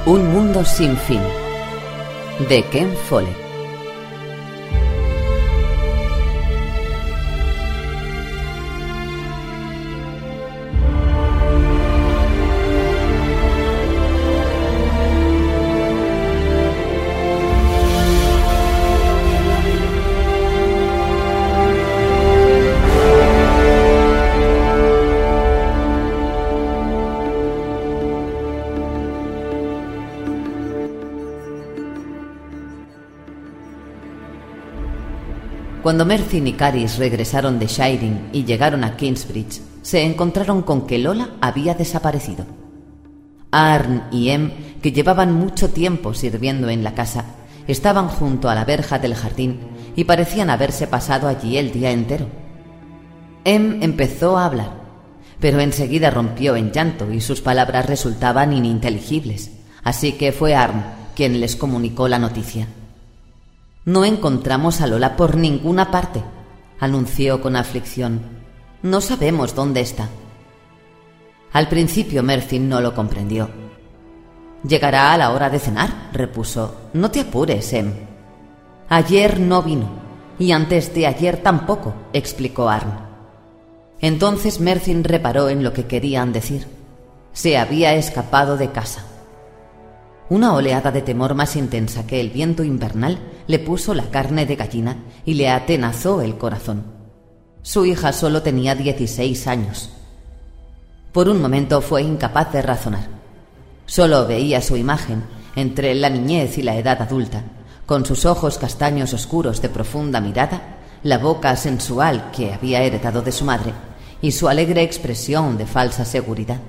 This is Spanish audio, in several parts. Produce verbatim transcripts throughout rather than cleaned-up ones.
Un mundo sin fin, de Ken Follett. Cuando Mercyn y Caris regresaron de Shiring y llegaron a Kingsbridge, se encontraron con que Lola había desaparecido. Arn y Em, que llevaban mucho tiempo sirviendo en la casa, estaban junto a la verja del jardín y parecían haberse pasado allí el día entero. Em empezó a hablar, pero enseguida rompió en llanto y sus palabras resultaban ininteligibles, así que fue Arn quien les comunicó la noticia. «No encontramos a Lola por ninguna parte», anunció con aflicción. «No sabemos dónde está». Al principio Mercyn no lo comprendió. «Llegará a la hora de cenar», repuso. «No te apures, Em». «Ayer no vino, y antes de ayer tampoco», explicó Arn. Entonces Mercyn reparó en lo que querían decir. Se había escapado de casa. Una oleada de temor más intensa que el viento invernal le puso la carne de gallina y le atenazó el corazón. Su hija solo tenía dieciséis años. Por un momento fue incapaz de razonar. Solo veía su imagen entre la niñez y la edad adulta, con sus ojos castaños oscuros de profunda mirada, la boca sensual que había heredado de su madre y su alegre expresión de falsa seguridad.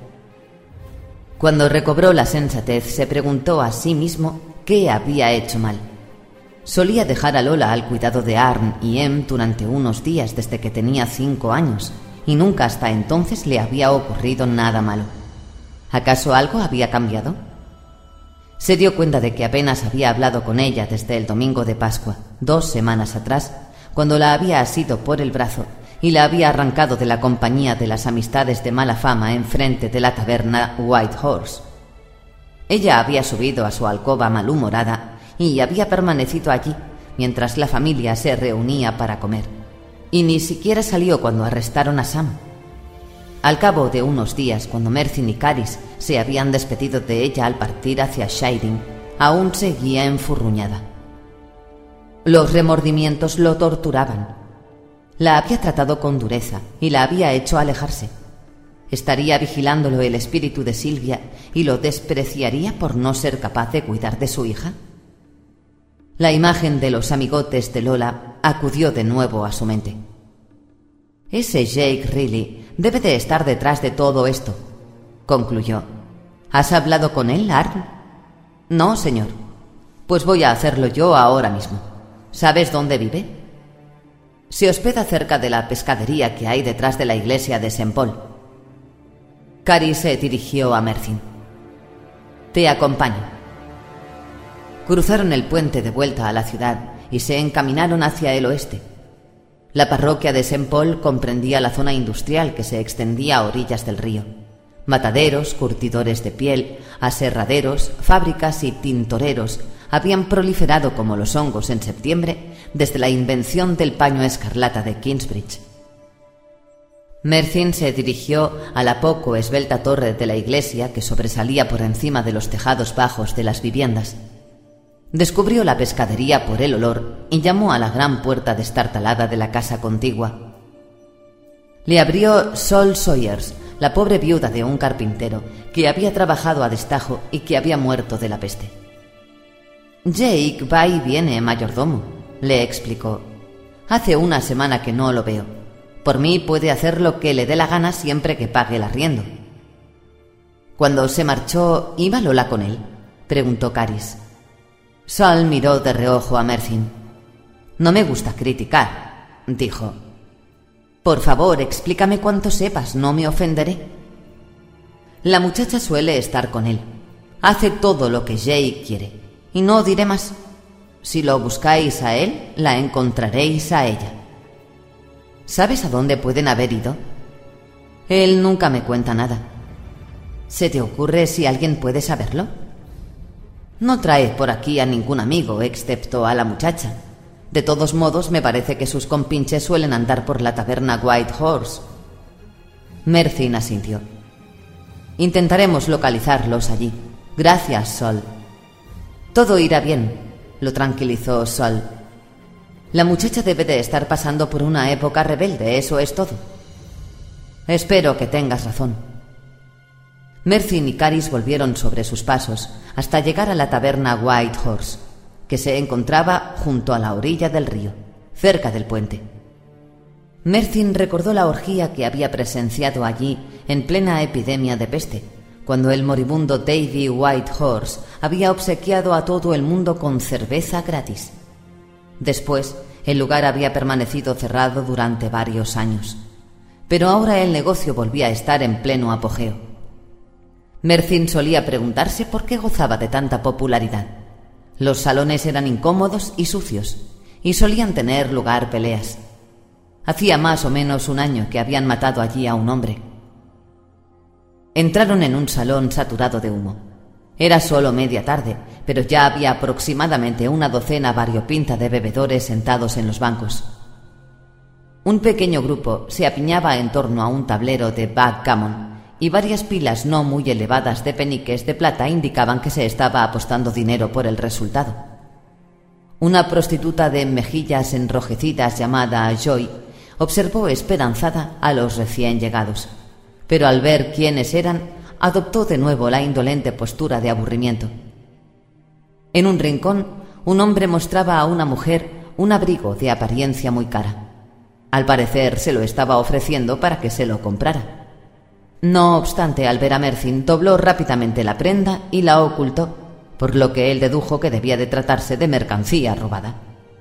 Cuando recobró la sensatez, se preguntó a sí mismo qué había hecho mal. Solía dejar a Lola al cuidado de Arn y Em durante unos días desde que tenía cinco años, y nunca hasta entonces le había ocurrido nada malo. ¿Acaso algo había cambiado? Se dio cuenta de que apenas había hablado con ella desde el domingo de Pascua, dos semanas atrás, cuando la había asido por el brazo y la había arrancado de la compañía de las amistades de mala fama enfrente de la taberna White Horse. Ella había subido a su alcoba malhumorada y había permanecido allí mientras la familia se reunía para comer, y ni siquiera salió cuando arrestaron a Sam. Al cabo de unos días, cuando Mercyn y Caris se habían despedido de ella al partir hacia Shiring, aún seguía enfurruñada. Los remordimientos lo torturaban. La había tratado con dureza y la había hecho alejarse. ¿Estaría vigilándolo el espíritu de Sylvia y lo despreciaría por no ser capaz de cuidar de su hija? La imagen de los amigotes de Lola acudió de nuevo a su mente. «Ese Jake Riley debe de estar detrás de todo esto», concluyó. «¿Has hablado con él, Arn?» «No, señor». «Pues voy a hacerlo yo ahora mismo. ¿Sabes dónde vive?» «Se hospeda cerca de la pescadería que hay detrás de la iglesia de Saint Paul». Caris se dirigió a Mercyn. «Te acompaño». Cruzaron el puente de vuelta a la ciudad y se encaminaron hacia el oeste. La parroquia de Saint Paul comprendía la zona industrial que se extendía a orillas del río. Mataderos, curtidores de piel, aserraderos, fábricas y tintoreros habían proliferado como los hongos en septiembre desde la invención del paño escarlata de Kingsbridge. Mercyn se dirigió a la poco esbelta torre de la iglesia que sobresalía por encima de los tejados bajos de las viviendas. Descubrió la pescadería por el olor y llamó a la gran puerta destartalada de la casa contigua. Le abrió Sol Sawyers, la pobre viuda de un carpintero que había trabajado a destajo y que había muerto de la peste. «Jake va y viene, mayordomo», le explicó. «Hace una semana que no lo veo. Por mí puede hacer lo que le dé la gana siempre que pague el arriendo». «Cuando se marchó, ¿iba Lola con él?», preguntó Caris. Sol miró de reojo a Mercyn. «No me gusta criticar», dijo. «Por favor, explícame cuanto sepas, no me ofenderé». «La muchacha suele estar con él. Hace todo lo que Jake quiere. Y no diré más. Si lo buscáis a él, la encontraréis a ella». «¿Sabes a dónde pueden haber ido?» «Él nunca me cuenta nada». «¿Se te ocurre si alguien puede saberlo?» No trae por aquí a ningún amigo, excepto a la muchacha. De todos modos, me parece que sus compinches suelen andar por la taberna White Horse. Mercyn asintió. Intentaremos localizarlos allí. Gracias, Sol. Todo irá bien, lo tranquilizó Sol. La muchacha debe de estar pasando por una época rebelde, eso es todo. Espero que tengas razón. Mercyn y Caris volvieron sobre sus pasos hasta llegar a la taberna White Horse, que se encontraba junto a la orilla del río, cerca del puente. Mercyn recordó la orgía que había presenciado allí en plena epidemia de peste, cuando el moribundo Davy White Horse había obsequiado a todo el mundo con cerveza gratis. Después, el lugar había permanecido cerrado durante varios años, pero ahora el negocio volvía a estar en pleno apogeo. Mercyn solía preguntarse por qué gozaba de tanta popularidad. Los salones eran incómodos y sucios, y solían tener lugar peleas. Hacía más o menos un año que habían matado allí a un hombre. Entraron en un salón saturado de humo. Era solo media tarde, pero ya había aproximadamente una docena variopinta de bebedores sentados en los bancos. Un pequeño grupo se apiñaba en torno a un tablero de backgammon, y varias pilas no muy elevadas de peniques de plata indicaban que se estaba apostando dinero por el resultado. Una prostituta de mejillas enrojecidas llamada Joy observó esperanzada a los recién llegados, pero al ver quiénes eran, adoptó de nuevo la indolente postura de aburrimiento. En un rincón, un hombre mostraba a una mujer un abrigo de apariencia muy cara. Al parecer se lo estaba ofreciendo para que se lo comprara. No obstante, al ver a Mercyn, dobló rápidamente la prenda y la ocultó, por lo que él dedujo que debía de tratarse de mercancía robada.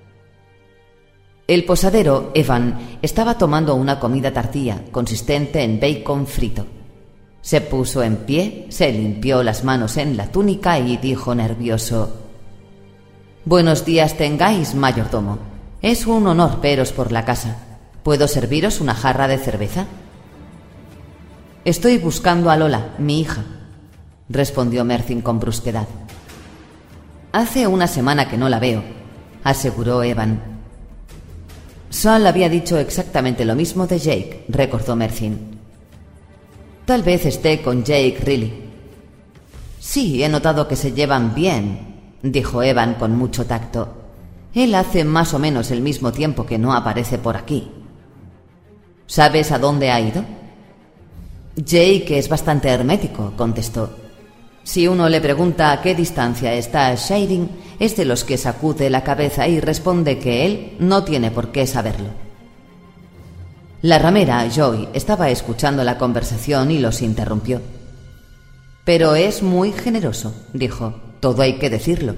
El posadero, Evan, estaba tomando una comida tardía, consistente en bacon frito. Se puso en pie, se limpió las manos en la túnica y dijo nervioso: «Buenos días tengáis, mayordomo. Es un honor veros por la casa. ¿Puedo serviros una jarra de cerveza?» «Estoy buscando a Lola, mi hija», respondió Mercyn con brusquedad. «Hace una semana que no la veo», aseguró Evan. Sol había dicho exactamente lo mismo de Jake, recordó Mercyn. «Tal vez esté con Jake Riley». «Sí, he notado que se llevan bien», dijo Evan con mucho tacto. «Él hace más o menos el mismo tiempo que no aparece por aquí». «¿Sabes a dónde ha ido?» «Jake es bastante hermético», contestó. «Si uno le pregunta a qué distancia está Shiring, es de los que sacude la cabeza y responde que él no tiene por qué saberlo». La ramera, Joy, estaba escuchando la conversación y los interrumpió. «Pero es muy generoso», dijo. «Todo hay que decirlo».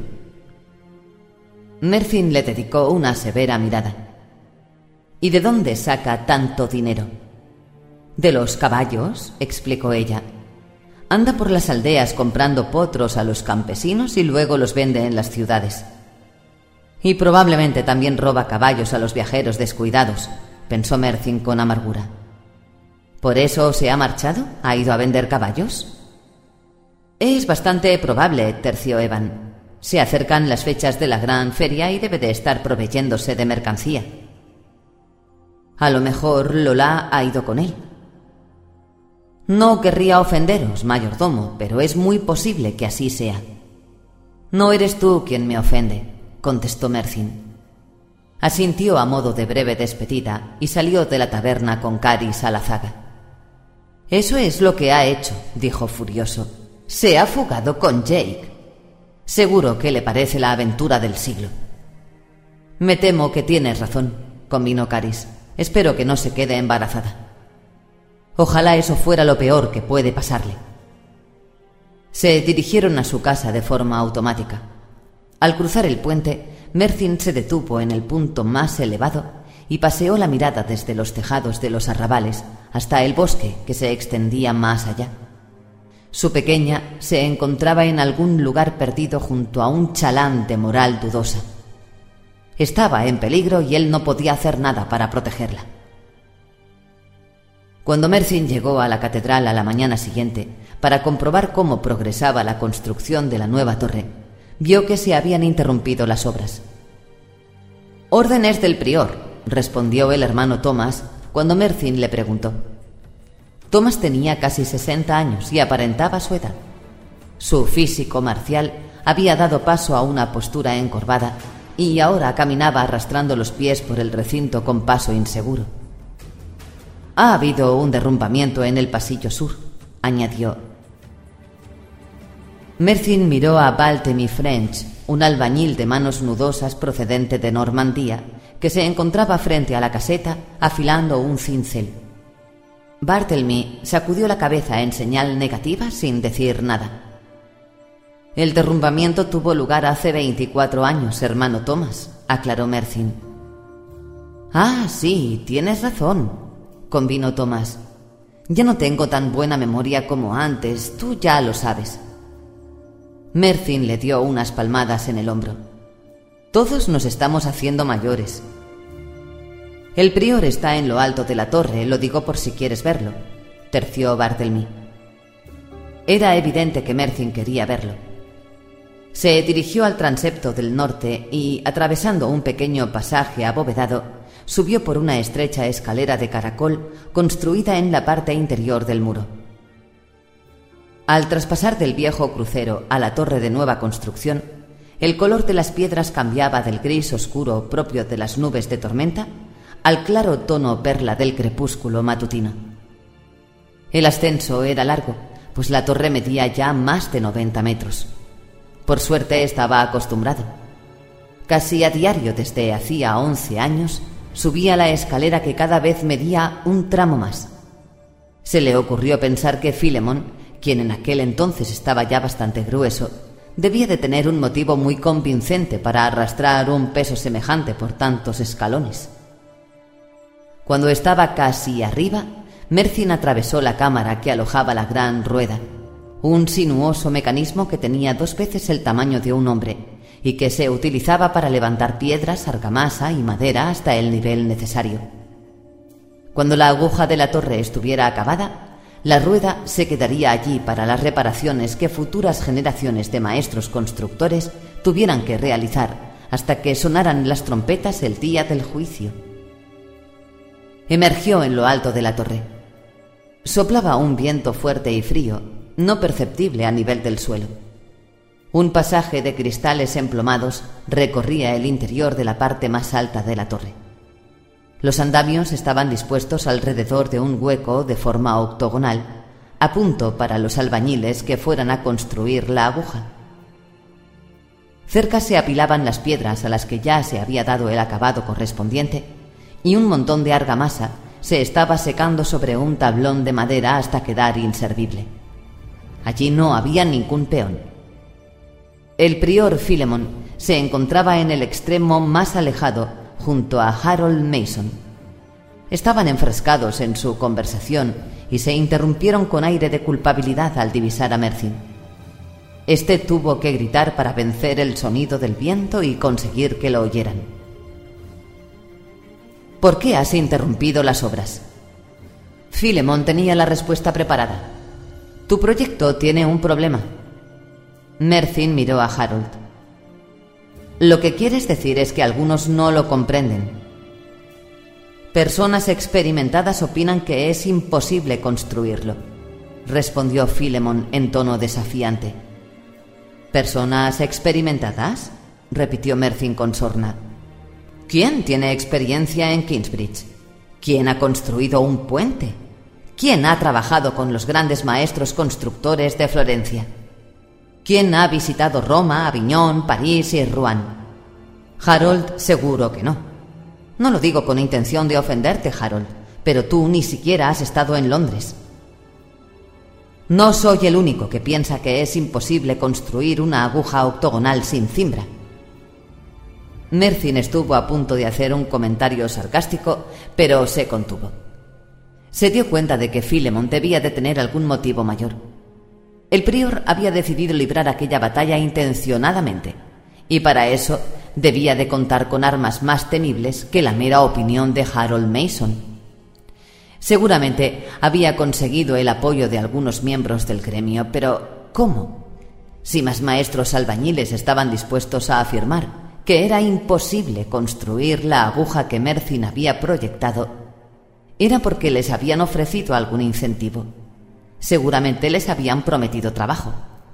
Mercyn le dedicó una severa mirada. «¿Y de dónde saca tanto dinero?» «De los caballos», explicó ella. «Anda por las aldeas comprando potros a los campesinos y luego los vende en las ciudades. Y probablemente también roba caballos a los viajeros descuidados», pensó Mercyn con amargura. «¿Por eso se ha marchado? ¿Ha ido a vender caballos?» «Es bastante probable», terció Evan. «Se acercan las fechas de la gran feria y debe de estar proveyéndose de mercancía». «A lo mejor Lola ha ido con él». «No querría ofenderos, mayordomo, pero es muy posible que así sea». «No eres tú quien me ofende», contestó Mercyn. Asintió a modo de breve despedida y salió de la taberna con Caris a la zaga. «Eso es lo que ha hecho», dijo furioso. «Se ha fugado con Jake. Seguro que le parece la aventura del siglo». «Me temo que tienes razón», convino Caris. «Espero que no se quede embarazada». «Ojalá eso fuera lo peor que puede pasarle». Se dirigieron a su casa de forma automática. Al cruzar el puente, Mercyn se detuvo en el punto más elevado y paseó la mirada desde los tejados de los arrabales hasta el bosque que se extendía más allá. Su pequeña se encontraba en algún lugar perdido junto a un chalán de moral dudosa. Estaba en peligro y él no podía hacer nada para protegerla. Cuando Mercyn llegó a la catedral a la mañana siguiente para comprobar cómo progresaba la construcción de la nueva torre, vio que se habían interrumpido las obras. «Órdenes del prior», respondió el hermano Thomas cuando Mercyn le preguntó. Thomas tenía casi sesenta años y aparentaba su edad. Su físico marcial había dado paso a una postura encorvada y ahora caminaba arrastrando los pies por el recinto con paso inseguro. «Ha habido un derrumbamiento en el pasillo sur», añadió. Mercyn miró a Baltemy French, un albañil de manos nudosas procedente de Normandía, que se encontraba frente a la caseta afilando un cincel. Bartlemy sacudió la cabeza en señal negativa sin decir nada. «El derrumbamiento tuvo lugar hace veinticuatro años, hermano Thomas», aclaró Mercyn. «Ah, sí, tienes razón», convino Thomas. «Ya no tengo tan buena memoria como antes, tú ya lo sabes». Mercyn le dio unas palmadas en el hombro. «Todos nos estamos haciendo mayores». «El prior está en lo alto de la torre, lo digo por si quieres verlo», terció Bartlemy. Era evidente que Mercyn quería verlo. Se dirigió al transepto del norte y, atravesando un pequeño pasaje abovedado, subió por una estrecha escalera de caracol construida en la parte interior del muro. Al traspasar del viejo crucero a la torre de nueva construcción, el color de las piedras cambiaba del gris oscuro propio de las nubes de tormenta al claro tono perla del crepúsculo matutino. El ascenso era largo, pues la torre medía ya más de noventa metros. Por suerte estaba acostumbrado. Casi a diario desde hacía once años subía la escalera que cada vez medía un tramo más. Se le ocurrió pensar que Philemon, quien en aquel entonces estaba ya bastante grueso, debía de tener un motivo muy convincente para arrastrar un peso semejante por tantos escalones. Cuando estaba casi arriba, Mercyn atravesó la cámara que alojaba la gran rueda, un sinuoso mecanismo que tenía dos veces el tamaño de un hombre y que se utilizaba para levantar piedras, argamasa y madera hasta el nivel necesario. Cuando la aguja de la torre estuviera acabada, la rueda se quedaría allí para las reparaciones que futuras generaciones de maestros constructores tuvieran que realizar hasta que sonaran las trompetas el día del juicio. Emergió en lo alto de la torre. Soplaba un viento fuerte y frío, no perceptible a nivel del suelo. Un pasaje de cristales emplomados recorría el interior de la parte más alta de la torre. Los andamios estaban dispuestos alrededor de un hueco de forma octogonal, a punto para los albañiles que fueran a construir la aguja. Cerca se apilaban las piedras a las que ya se había dado el acabado correspondiente, y un montón de argamasa se estaba secando sobre un tablón de madera hasta quedar inservible. Allí no había ningún peón. El prior Philemon se encontraba en el extremo más alejado, junto a Harold Mason. Estaban enfrascados en su conversación y se interrumpieron con aire de culpabilidad al divisar a Mercyn. Este tuvo que gritar para vencer el sonido del viento y conseguir que lo oyeran. ¿Por qué has interrumpido las obras? Philemon tenía la respuesta preparada. Tu proyecto tiene un problema. Mercyn miró a Harold. Lo que quieres decir es que algunos no lo comprenden. Personas experimentadas opinan que es imposible construirlo, respondió Philemon en tono desafiante. ¿Personas experimentadas?, repitió Mercyn con sorna. ¿Quién tiene experiencia en Kingsbridge? ¿Quién ha construido un puente? ¿Quién ha trabajado con los grandes maestros constructores de Florencia? ¿Quién ha visitado Roma, Aviñón, París y Rouen? Harold, seguro que no. No lo digo con intención de ofenderte, Harold, pero tú ni siquiera has estado en Londres. No soy el único que piensa que es imposible construir una aguja octogonal sin cimbra. Mercyn estuvo a punto de hacer un comentario sarcástico, pero se contuvo. Se dio cuenta de que Philemon debía de tener algún motivo mayor. El prior había decidido librar aquella batalla intencionadamente, y para eso debía de contar con armas más temibles que la mera opinión de Harold Mason. Seguramente había conseguido el apoyo de algunos miembros del gremio, pero ¿cómo? Si más maestros albañiles estaban dispuestos a afirmar que era imposible construir la aguja que Mercyn había proyectado, era porque les habían ofrecido algún incentivo. Seguramente les habían prometido trabajo.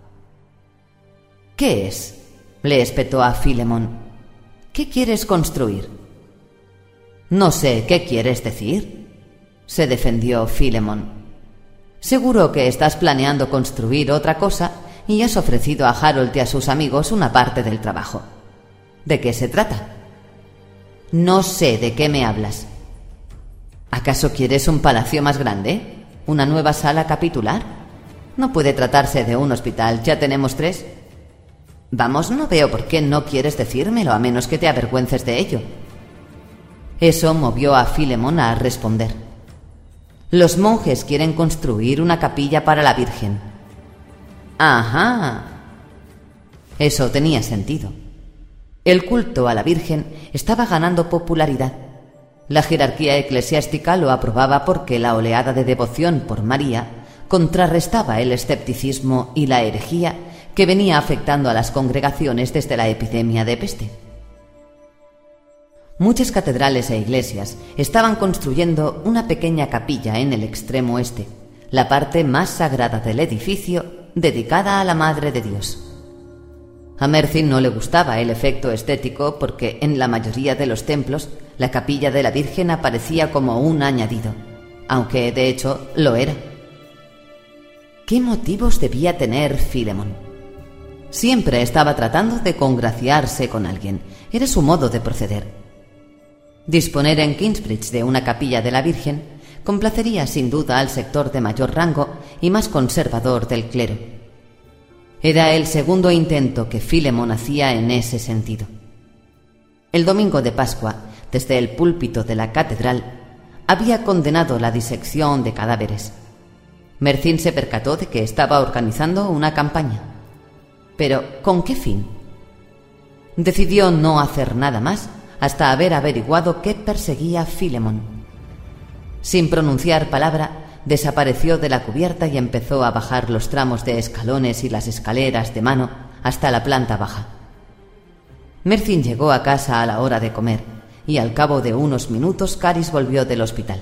¿Qué es?, le espetó a Philemon. ¿Qué quieres construir? No sé qué quieres decir, se defendió Philemon. Seguro que estás planeando construir otra cosa y has ofrecido a Harold y a sus amigos una parte del trabajo. ¿De qué se trata? No sé de qué me hablas. ¿Acaso quieres un palacio más grande? ¿Una nueva sala capitular? No puede tratarse de un hospital, ya tenemos tres. Vamos, no veo por qué no quieres decírmelo, a menos que te avergüences de ello. Eso movió a Philemon a responder. Los monjes quieren construir una capilla para la Virgen. Ajá. Eso tenía sentido. El culto a la Virgen estaba ganando popularidad. La jerarquía eclesiástica lo aprobaba porque la oleada de devoción por María contrarrestaba el escepticismo y la herejía que venía afectando a las congregaciones desde la epidemia de peste. Muchas catedrales e iglesias estaban construyendo una pequeña capilla en el extremo este, la parte más sagrada del edificio, dedicada a la Madre de Dios. A Mercyn no le gustaba el efecto estético porque en la mayoría de los templos la capilla de la Virgen aparecía como un añadido, aunque de hecho lo era. ¿Qué motivos debía tener Philemon? Siempre estaba tratando de congraciarse con alguien, era su modo de proceder. Disponer en Kingsbridge de una capilla de la Virgen complacería sin duda al sector de mayor rango y más conservador del clero. Era el segundo intento que Philemon hacía en ese sentido. El domingo de Pascua, desde el púlpito de la catedral, había condenado la disección de cadáveres. Mercyn se percató de que estaba organizando una campaña. Pero, ¿con qué fin? Decidió no hacer nada más hasta haber averiguado qué perseguía Philemon. Sin pronunciar palabra, desapareció de la cubierta y empezó a bajar los tramos de escalones y las escaleras de mano hasta la planta baja. Mercyn llegó a casa a la hora de comer y al cabo de unos minutos Caris volvió del hospital.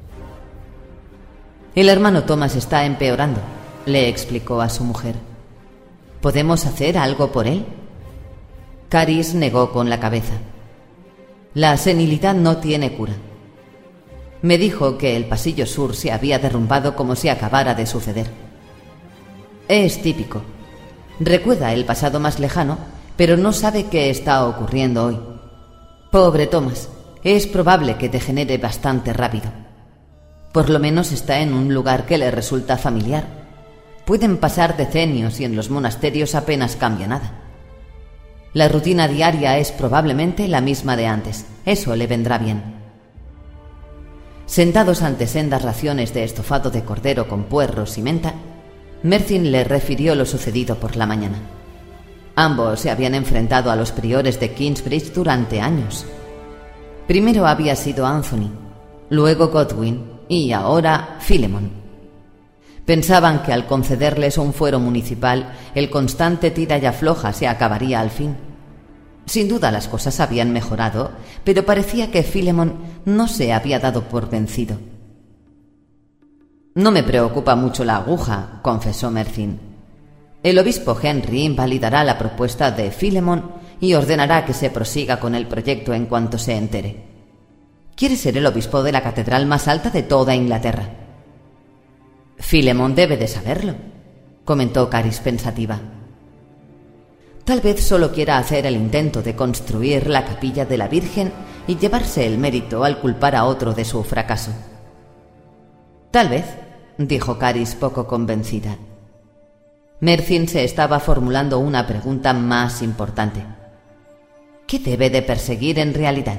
El hermano Thomas está empeorando, le explicó a su mujer. ¿Podemos hacer algo por él? Caris negó con la cabeza. La senilidad no tiene cura. Me dijo que el pasillo sur se había derrumbado como si acabara de suceder. Es típico. Recuerda el pasado más lejano, pero no sabe qué está ocurriendo hoy. Pobre Thomas, es probable que degenere bastante rápido. Por lo menos está en un lugar que le resulta familiar. Pueden pasar decenios y en los monasterios apenas cambia nada. La rutina diaria es probablemente la misma de antes. Eso le vendrá bien. Sentados ante sendas raciones de estofado de cordero con puerros y menta, Mercyn le refirió lo sucedido por la mañana. Ambos se habían enfrentado a los priores de Kingsbridge durante años. Primero había sido Anthony, luego Godwin y ahora Philemon. Pensaban que al concederles un fuero municipal, el constante tira y afloja se acabaría al fin. Sin duda las cosas habían mejorado, pero parecía que Philemon no se había dado por vencido. No me preocupa mucho la aguja, confesó Mercyn. El obispo Henry validará la propuesta de Philemon y ordenará que se prosiga con el proyecto en cuanto se entere. Quiere ser el obispo de la catedral más alta de toda Inglaterra. Philemon debe de saberlo, comentó Caris pensativa. Tal vez solo quiera hacer el intento de construir la capilla de la Virgen y llevarse el mérito al culpar a otro de su fracaso. Tal vez, dijo Caris poco convencida. Mercyn se estaba formulando una pregunta más importante. ¿Qué debe de perseguir en realidad?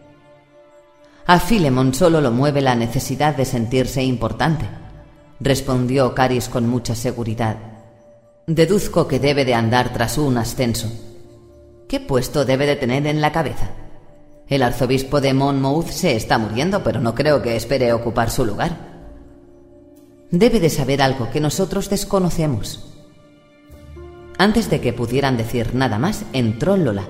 A Philemon solo lo mueve la necesidad de sentirse importante, respondió Caris con mucha seguridad. Deduzco que debe de andar tras un ascenso. ¿Qué puesto debe de tener en la cabeza? El arzobispo de Monmouth se está muriendo, pero no creo que espere ocupar su lugar. Debe de saber algo que nosotros desconocemos. Antes de que pudieran decir nada más, entró Lola.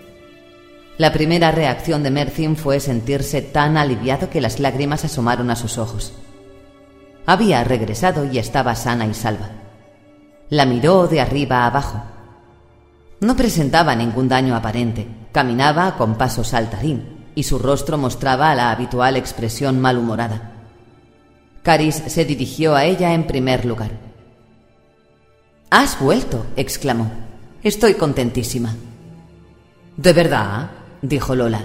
La primera reacción de Mercyn fue sentirse tan aliviado que las lágrimas asomaron a sus ojos. Había regresado y estaba sana y salva. La miró de arriba a abajo. No presentaba ningún daño aparente, caminaba con paso saltarín y su rostro mostraba la habitual expresión malhumorada. Caris se dirigió a ella en primer lugar. «¡Has vuelto!», exclamó. «Estoy contentísima». «¿De verdad?», dijo Lola.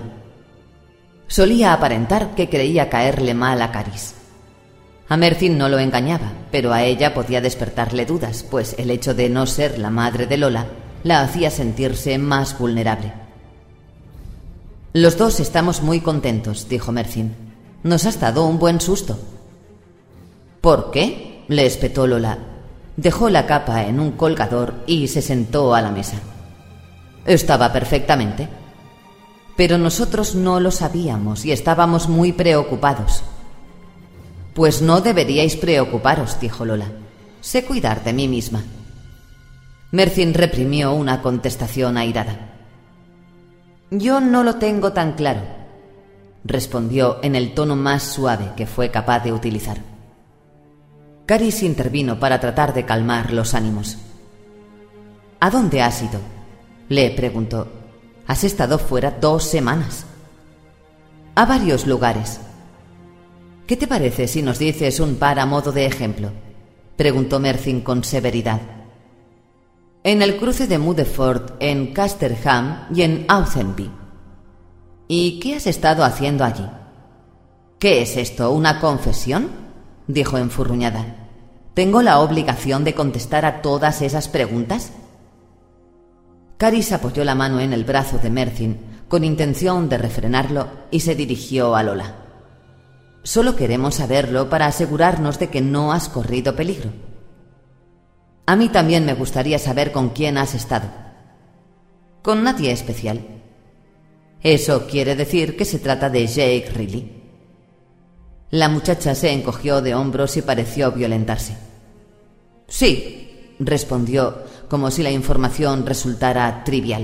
Solía aparentar que creía caerle mal a Caris. A Mercyn no lo engañaba, pero a ella podía despertarle dudas, pues el hecho de no ser la madre de Lola la hacía sentirse más vulnerable. «Los dos estamos muy contentos», dijo Mercyn. «Nos has dado un buen susto». «¿Por qué?», le espetó Lola. Dejó la capa en un colgador y se sentó a la mesa. Estaba perfectamente. Pero nosotros no lo sabíamos y estábamos muy preocupados. Pues no deberíais preocuparos, dijo Lola. Sé cuidar de mí misma. Mercyn reprimió una contestación airada. Yo no lo tengo tan claro, respondió en el tono más suave que fue capaz de utilizar. Caris intervino para tratar de calmar los ánimos. ¿A dónde has ido?, le preguntó. Has estado fuera dos semanas. A varios lugares. ¿Qué te parece si nos dices un par a modo de ejemplo?, preguntó Mercyn con severidad. En el cruce de Mudeford, en Casterham y en Auchenby. ¿Y qué has estado haciendo allí? ¿Qué es esto, una confesión?, dijo enfurruñada. ¿Tengo la obligación de contestar a todas esas preguntas? Caris apoyó la mano en el brazo de Mercyn con intención de refrenarlo y se dirigió a Lola. Solo queremos saberlo para asegurarnos de que no has corrido peligro. A mí también me gustaría saber con quién has estado. Con nadie especial. Eso quiere decir que se trata de Jake Riley. La muchacha se encogió de hombros y pareció violentarse. Sí, respondió, como si la información resultara trivial.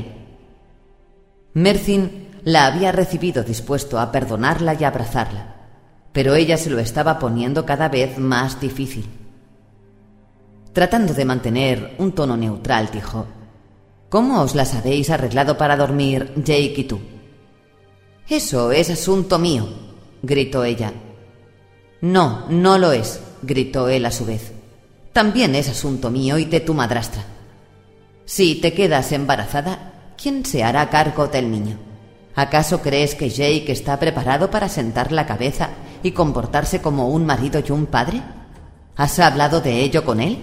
Mercyn la había recibido dispuesto a perdonarla y abrazarla, pero ella se lo estaba poniendo cada vez más difícil. Tratando de mantener un tono neutral, dijo: ¿Cómo os las habéis arreglado para dormir, Jake y tú? Eso es asunto mío, gritó ella. No, no lo es, gritó él a su vez. También es asunto mío y de tu madrastra. Si te quedas embarazada, ¿quién se hará cargo del niño? ¿Acaso crees que Jake está preparado para sentar la cabeza y comportarse como un marido y un padre? ¿Has hablado de ello con él?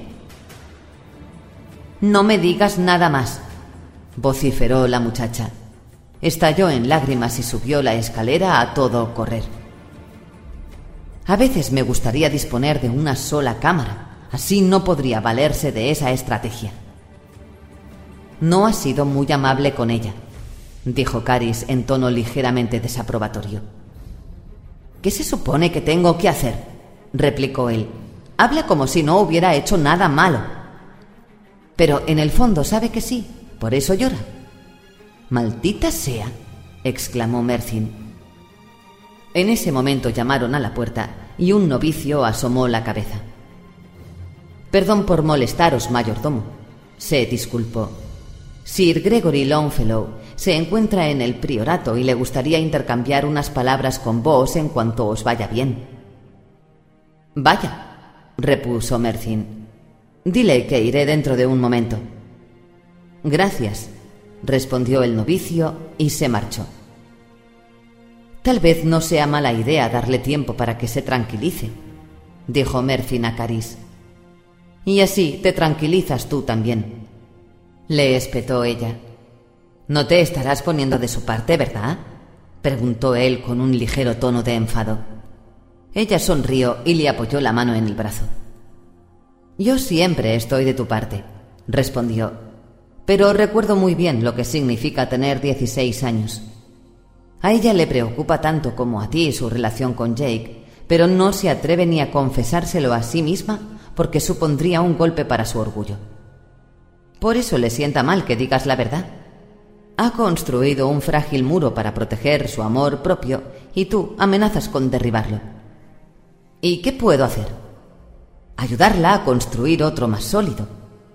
No me digas nada más, vociferó la muchacha. Estalló en lágrimas y subió la escalera a todo correr. A veces me gustaría disponer de una sola cámara, así no podría valerse de esa estrategia. No has sido muy amable con ella, dijo Caris en tono ligeramente desaprobatorio. ¿Qué se supone que tengo que hacer?, replicó él. Habla como si no hubiera hecho nada malo. Pero en el fondo sabe que sí, por eso llora. Maldita sea, exclamó Mercyn. En ese momento llamaron a la puerta y un novicio asomó la cabeza. Perdón por molestaros, mayordomo, se disculpó. Sir Gregory Longfellow se encuentra en el priorato y le gustaría intercambiar unas palabras con vos en cuanto os vaya bien. Vaya, repuso Mercyn. Dile que iré dentro de un momento. Gracias, respondió el novicio y se marchó. Tal vez no sea mala idea darle tiempo para que se tranquilice, dijo Mercyn a Caris. Y así te tranquilizas tú también, le espetó ella. No te estarás poniendo de su parte, ¿verdad?, preguntó él con un ligero tono de enfado. Ella sonrió y le apoyó la mano en el brazo. Yo siempre estoy de tu parte, respondió, pero recuerdo muy bien lo que significa tener dieciséis años. A ella le preocupa tanto como a ti su relación con Jake, pero no se atreve ni a confesárselo a sí misma porque supondría un golpe para su orgullo. Por eso le sienta mal que digas la verdad. Ha construido un frágil muro para proteger su amor propio y tú amenazas con derribarlo. ¿Y qué puedo hacer? Ayudarla a construir otro más sólido.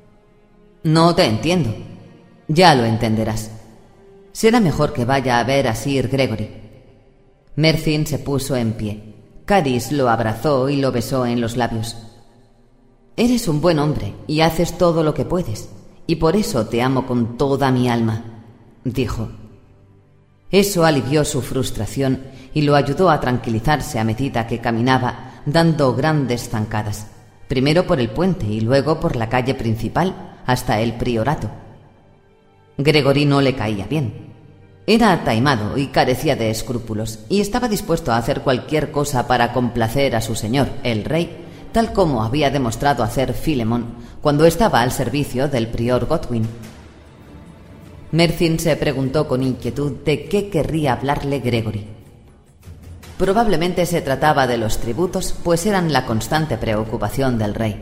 No te entiendo. Ya lo entenderás. Será mejor que vaya a ver a Sir Gregory. Mercyn se puso en pie. Caris lo abrazó y lo besó en los labios. Eres un buen hombre y haces todo lo que puedes, y por eso te amo con toda mi alma, dijo. Eso alivió su frustración y lo ayudó a tranquilizarse a medida que caminaba, dando grandes zancadas, primero por el puente y luego por la calle principal hasta el priorato. Gregory no le caía bien. Era ataimado y carecía de escrúpulos, y estaba dispuesto a hacer cualquier cosa para complacer a su señor, el rey, tal como había demostrado hacer Philemon cuando estaba al servicio del prior Godwin. Mercyn se preguntó con inquietud de qué querría hablarle Gregory. Probablemente se trataba de los tributos, pues eran la constante preocupación del rey.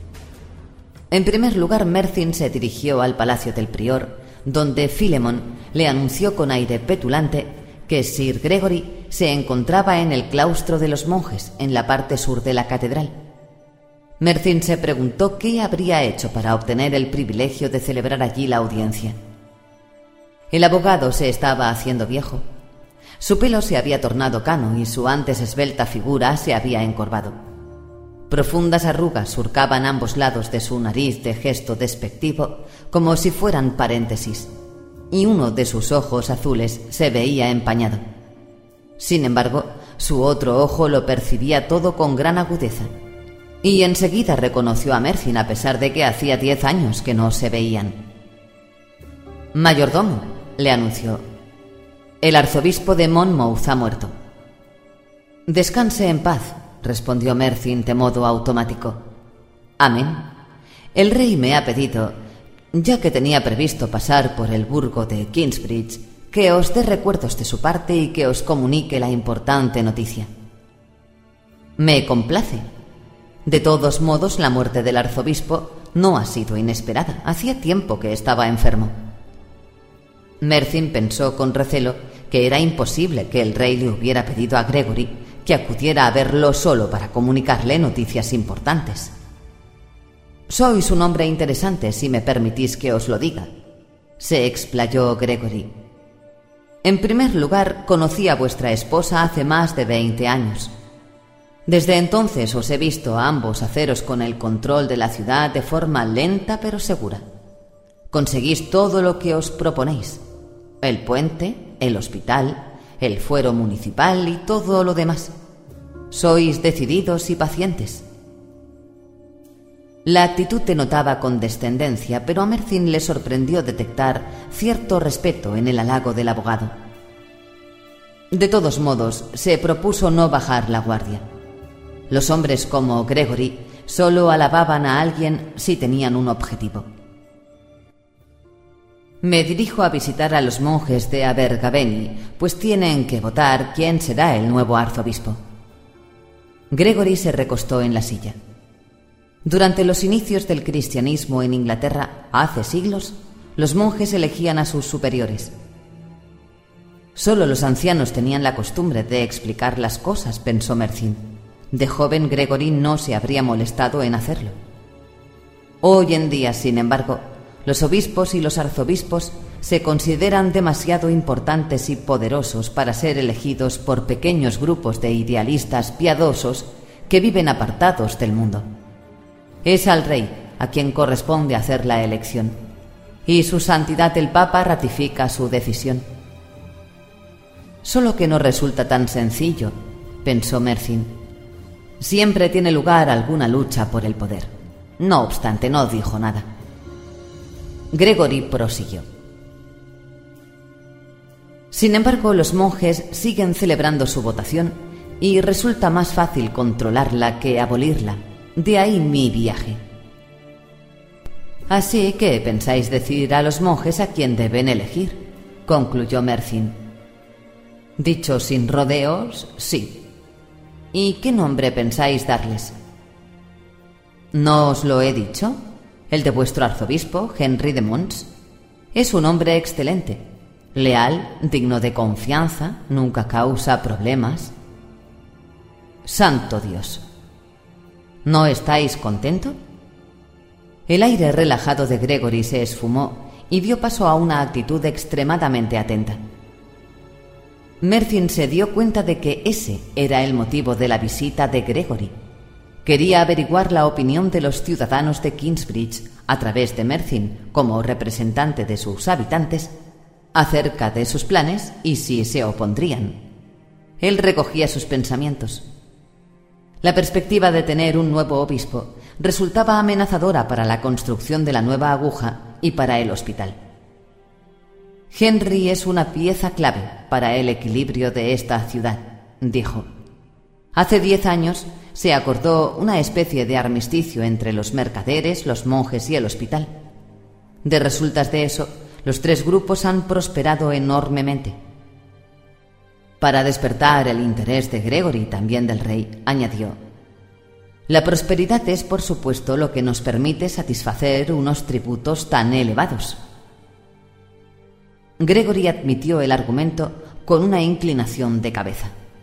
En primer lugar, Mercyn se dirigió al palacio del prior, donde Philemon le anunció con aire petulante que Sir Gregory se encontraba en el claustro de los monjes, en la parte sur de la catedral. Mercyn se preguntó qué habría hecho para obtener el privilegio de celebrar allí la audiencia. El abogado se estaba haciendo viejo. Su pelo se había tornado cano y su antes esbelta figura se había encorvado. Profundas arrugas surcaban ambos lados de su nariz de gesto despectivo, como si fueran paréntesis, y uno de sus ojos azules se veía empañado. Sin embargo, su otro ojo lo percibía todo con gran agudeza, y enseguida reconoció a Mercyn a pesar de que hacía diez años que no se veían. «Mayordomo», le anunció, «el arzobispo de Monmouth ha muerto». «Descanse en paz», respondió Mercyn de modo automático. «Amén. El rey me ha pedido, ya que tenía previsto pasar por el burgo de Kingsbridge, que os dé recuerdos de su parte y que os comunique la importante noticia». «Me complace. De todos modos, la muerte del arzobispo no ha sido inesperada. Hacía tiempo que estaba enfermo». Mercyn pensó con recelo que era imposible que el rey le hubiera pedido a Gregory que acudiera a verlo solo para comunicarle noticias importantes. «Sois un hombre interesante, si me permitís que os lo diga», se explayó Gregory. «En primer lugar, conocí a vuestra esposa hace más de veinte años. Desde entonces os he visto a ambos haceros con el control de la ciudad de forma lenta pero segura. Conseguís todo lo que os proponéis: el puente, el hospital, el fuero municipal y todo lo demás. Sois decididos y pacientes». La actitud denotaba condescendencia, pero a Mercyn le sorprendió detectar cierto respeto en el halago del abogado. De todos modos, se propuso no bajar la guardia. Los hombres como Gregory solo alababan a alguien si tenían un objetivo. «Me dirijo a visitar a los monjes de Abergavenny, pues tienen que votar quién será el nuevo arzobispo». Gregory se recostó en la silla. Durante los inicios del cristianismo en Inglaterra, hace siglos, los monjes elegían a sus superiores. Solo los ancianos tenían la costumbre de explicar las cosas, pensó Mercyn. De joven, Gregory no se habría molestado en hacerlo. Hoy en día, sin embargo, los obispos y los arzobispos se consideran demasiado importantes y poderosos para ser elegidos por pequeños grupos de idealistas piadosos que viven apartados del mundo. Es al rey a quien corresponde hacer la elección, y su santidad el Papa ratifica su decisión. Solo que no resulta tan sencillo, pensó Mercyn. Siempre tiene lugar alguna lucha por el poder. No obstante, no dijo nada. Gregory prosiguió. Sin embargo, los monjes siguen celebrando su votación y resulta más fácil controlarla que abolirla. De ahí mi viaje. Así que pensáis decir a los monjes a quién deben elegir, concluyó Mercyn. Dicho sin rodeos, sí. ¿Y qué nombre pensáis darles? ¿No os lo he dicho? el de vuestro arzobispo, Henry de Mons. Es un hombre excelente, leal, digno de confianza, nunca causa problemas. Santo Dios. ¿No estáis contento? El aire relajado de Gregory se esfumó y dio paso a una actitud extremadamente atenta. Mervyn se dio cuenta de que ese era el motivo de la visita de Gregory. Quería averiguar la opinión de los ciudadanos de Kingsbridge a través de Mervyn, como representante de sus habitantes, acerca de sus planes y si se opondrían. Él recogía sus pensamientos. La perspectiva de tener un nuevo obispo resultaba amenazadora para la construcción de la nueva aguja y para el hospital. Henry es una pieza clave para el equilibrio de esta ciudad, dijo. Hace diez años se acordó una especie de armisticio entre los mercaderes, los monjes y el hospital. De resultas de eso, los tres grupos han prosperado enormemente. Para despertar el interés de Gregory, también del rey, añadió: la prosperidad es, por supuesto, lo que nos permite satisfacer unos tributos tan elevados. Gregory admitió el argumento con una inclinación de cabeza.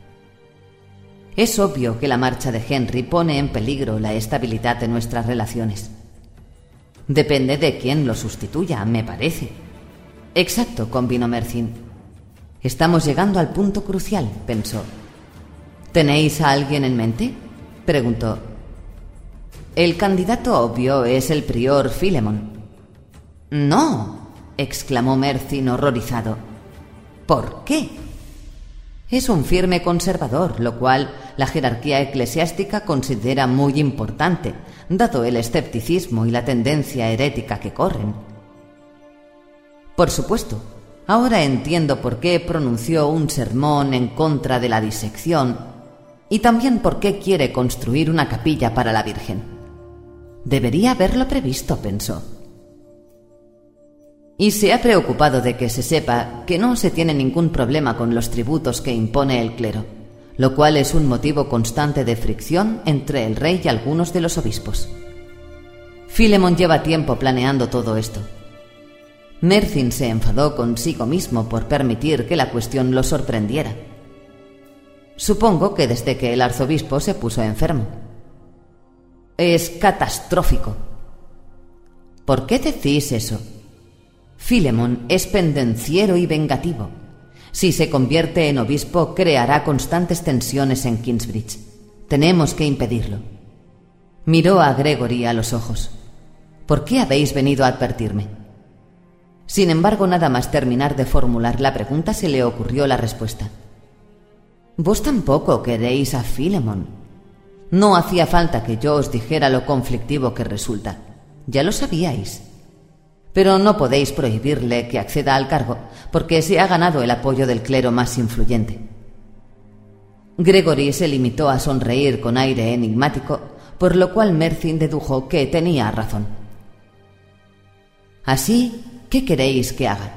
Es obvio que la marcha de Henry pone en peligro la estabilidad de nuestras relaciones. Depende de quién lo sustituya, me parece. Exacto, convino Mervyn. Estamos llegando al punto crucial, pensó. ¿Tenéis a alguien en mente?, preguntó. El candidato obvio es el prior Philemon. No, exclamó Mervyn horrorizado. ¿Por qué? Es un firme conservador, lo cual la jerarquía eclesiástica considera muy importante, dado el escepticismo y la tendencia herética que corren. Por supuesto, ahora entiendo por qué pronunció un sermón en contra de la disección y también por qué quiere construir una capilla para la Virgen. Debería haberlo previsto, pensó. Y se ha preocupado de que se sepa que no se tiene ningún problema con los tributos que impone el clero, lo cual es un motivo constante de fricción entre el rey y algunos de los obispos. Philemon lleva tiempo planeando todo esto. Mervyn se enfadó consigo mismo por permitir que la cuestión lo sorprendiera. Supongo que desde que el arzobispo se puso enfermo. Es catastrófico. ¿Por qué decís eso? Philemon es pendenciero y vengativo. Si se convierte en obispo, creará constantes tensiones en Kingsbridge. Tenemos que impedirlo. Miró a Gregory a los ojos. ¿Por qué habéis venido a advertirme? Sin embargo, nada más terminar de formular la pregunta, se le ocurrió la respuesta. Vos tampoco queréis a Philemon. No hacía falta que yo os dijera lo conflictivo que resulta. Ya lo sabíais. Pero no podéis prohibirle que acceda al cargo, porque se ha ganado el apoyo del clero más influyente. Gregory se limitó a sonreír con aire enigmático, por lo cual Mervyn dedujo que tenía razón. Así, ¿qué queréis que haga?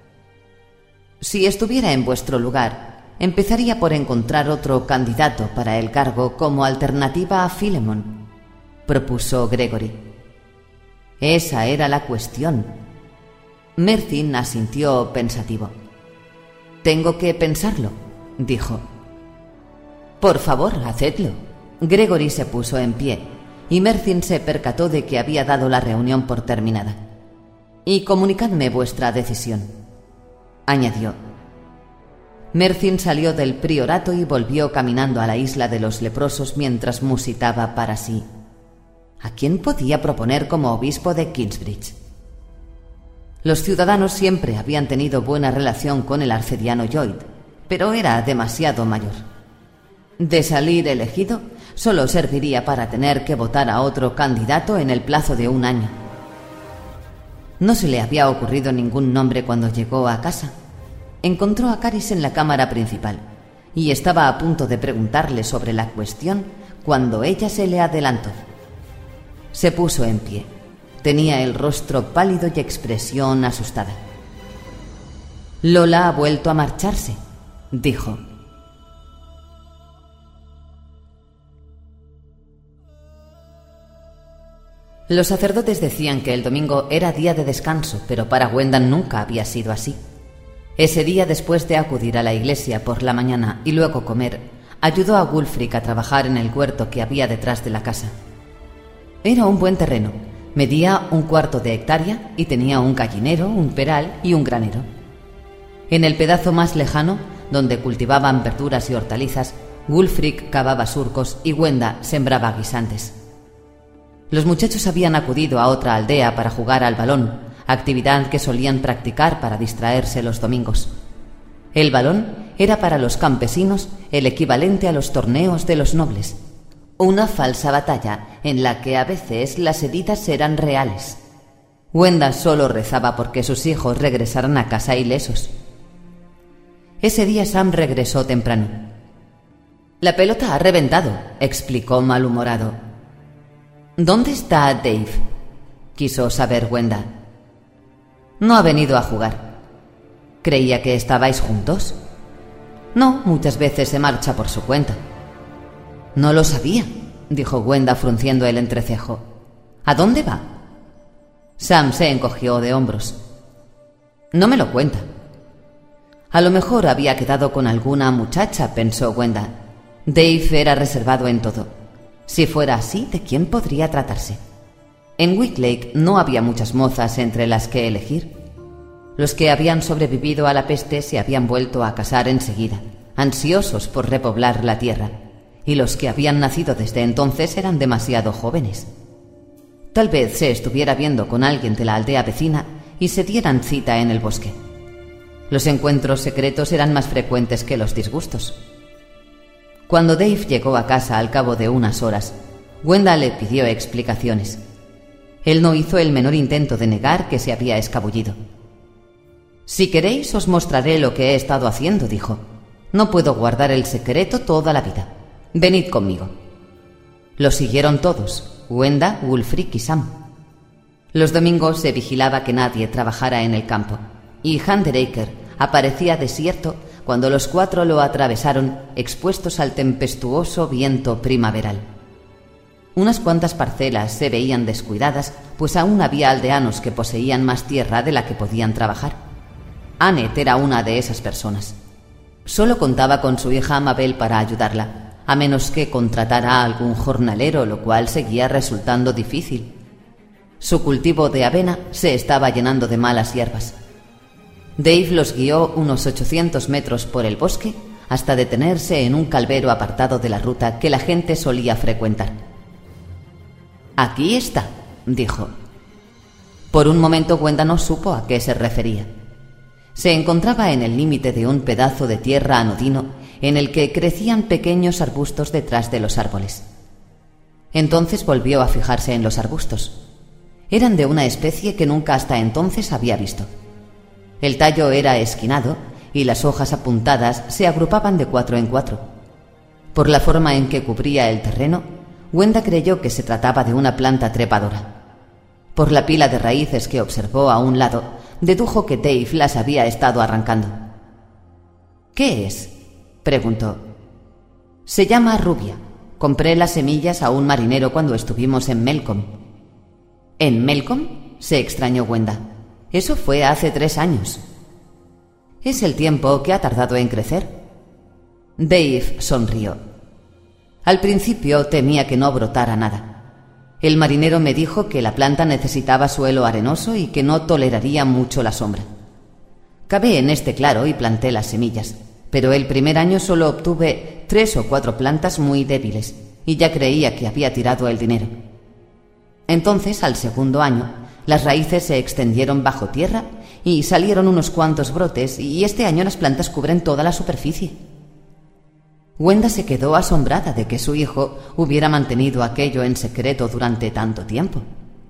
Si estuviera en vuestro lugar, empezaría por encontrar otro candidato para el cargo como alternativa a Philemon, propuso Gregory. Esa era la cuestión. Mervyn asintió pensativo. Tengo que pensarlo, dijo. Por favor, hacedlo. Gregory se puso en pie y Mervyn se percató de que había dado la reunión por terminada. Y comunicadme vuestra decisión, añadió. Mervyn salió del priorato y volvió caminando a la isla de los leprosos mientras musitaba para sí. ¿A quién podía proponer como obispo de Kingsbridge? Los ciudadanos siempre habían tenido buena relación con el arcediano Lloyd, pero era demasiado mayor. De salir elegido, solo serviría para tener que votar a otro candidato en el plazo de un año. No se le había ocurrido ningún nombre cuando llegó a casa. Encontró a Caris en la cámara principal y estaba a punto de preguntarle sobre la cuestión cuando ella se le adelantó. Se puso en pie. Tenía el rostro pálido y expresión asustada. Lola ha vuelto a marcharse, dijo. Los sacerdotes decían que el domingo era día de descanso, pero para Gwendan nunca había sido así. Ese día, después de acudir a la iglesia por la mañana y luego comer, ayudó a Wulfric a trabajar en el huerto que había detrás de la casa. Era un buen terreno, medía un cuarto de hectárea y tenía un gallinero, un peral y un granero. En el pedazo más lejano, donde cultivaban verduras y hortalizas, Wulfric cavaba surcos y Gwenda sembraba guisantes. Los muchachos habían acudido a otra aldea para jugar al balón, actividad que solían practicar para distraerse los domingos. El balón era para los campesinos el equivalente a los torneos de los nobles, una falsa batalla en la que a veces las heridas eran reales. Gwenda solo rezaba porque sus hijos regresaran a casa ilesos. Ese día Sam regresó temprano. «La pelota ha reventado», explicó malhumorado. «¿Dónde está Dave?», quiso saber Gwenda. «No ha venido a jugar». «Creía que estabais juntos». «No, muchas veces se marcha por su cuenta». «No lo sabía», dijo Gwenda frunciendo el entrecejo. «¿A dónde va?». Sam se encogió de hombros. «No me lo cuenta». A lo mejor había quedado con alguna muchacha, pensó Gwenda. Dave era reservado en todo. Si fuera así, ¿de quién podría tratarse? En Wicklake no había muchas mozas entre las que elegir. Los que habían sobrevivido a la peste se habían vuelto a casar enseguida, ansiosos por repoblar la tierra, y los que habían nacido desde entonces eran demasiado jóvenes. Tal vez se estuviera viendo con alguien de la aldea vecina y se dieran cita en el bosque. Los encuentros secretos eran más frecuentes que los disgustos. Cuando Dave llegó a casa al cabo de unas horas, Gwenda le pidió explicaciones. Él no hizo el menor intento de negar que se había escabullido. «Si queréis, os mostraré lo que he estado haciendo», dijo. «No puedo guardar el secreto toda la vida. Venid conmigo». Lo siguieron todos, Gwenda, Wulfric y Sam. Los domingos se vigilaba que nadie trabajara en el campo, y Hunter aparecía desierto cuando los cuatro lo atravesaron, expuestos al tempestuoso viento primaveral. Unas cuantas parcelas se veían descuidadas, pues aún había aldeanos que poseían más tierra de la que podían trabajar. Annette era una de esas personas. Solo contaba con su hija Mabel para ayudarla, a menos que contratara a algún jornalero, lo cual seguía resultando difícil. Su cultivo de avena se estaba llenando de malas hierbas. Dave los guió unos ochocientos metros por el bosque hasta detenerse en un calvero apartado de la ruta que la gente solía frecuentar. «Aquí está», dijo. Por un momento Gwenda no supo a qué se refería. Se encontraba en el límite de un pedazo de tierra anodino en el que crecían pequeños arbustos detrás de los árboles. Entonces volvió a fijarse en los arbustos. Eran de una especie que nunca hasta entonces había visto. El tallo era esquinado y las hojas apuntadas se agrupaban de cuatro en cuatro. Por la forma en que cubría el terreno, Gwenda creyó que se trataba de una planta trepadora. Por la pila de raíces que observó a un lado, dedujo que Dave las había estado arrancando. «¿Qué es?», preguntó. «Se llama rubia. Compré las semillas a un marinero cuando estuvimos en Melcombe». «¿En Melcombe?», se extrañó Gwenda. «Eso fue hace tres años». «Es el tiempo que ha tardado en crecer». Dave sonrió. «Al principio temía que no brotara nada. El marinero me dijo que la planta necesitaba suelo arenoso y que no toleraría mucho la sombra. Cavé en este claro y planté las semillas, pero el primer año solo obtuve tres o cuatro plantas muy débiles y ya creía que había tirado el dinero. Entonces, al segundo año, las raíces se extendieron bajo tierra y salieron unos cuantos brotes, y este año las plantas cubren toda la superficie». Gwenda se quedó asombrada de que su hijo hubiera mantenido aquello en secreto durante tanto tiempo.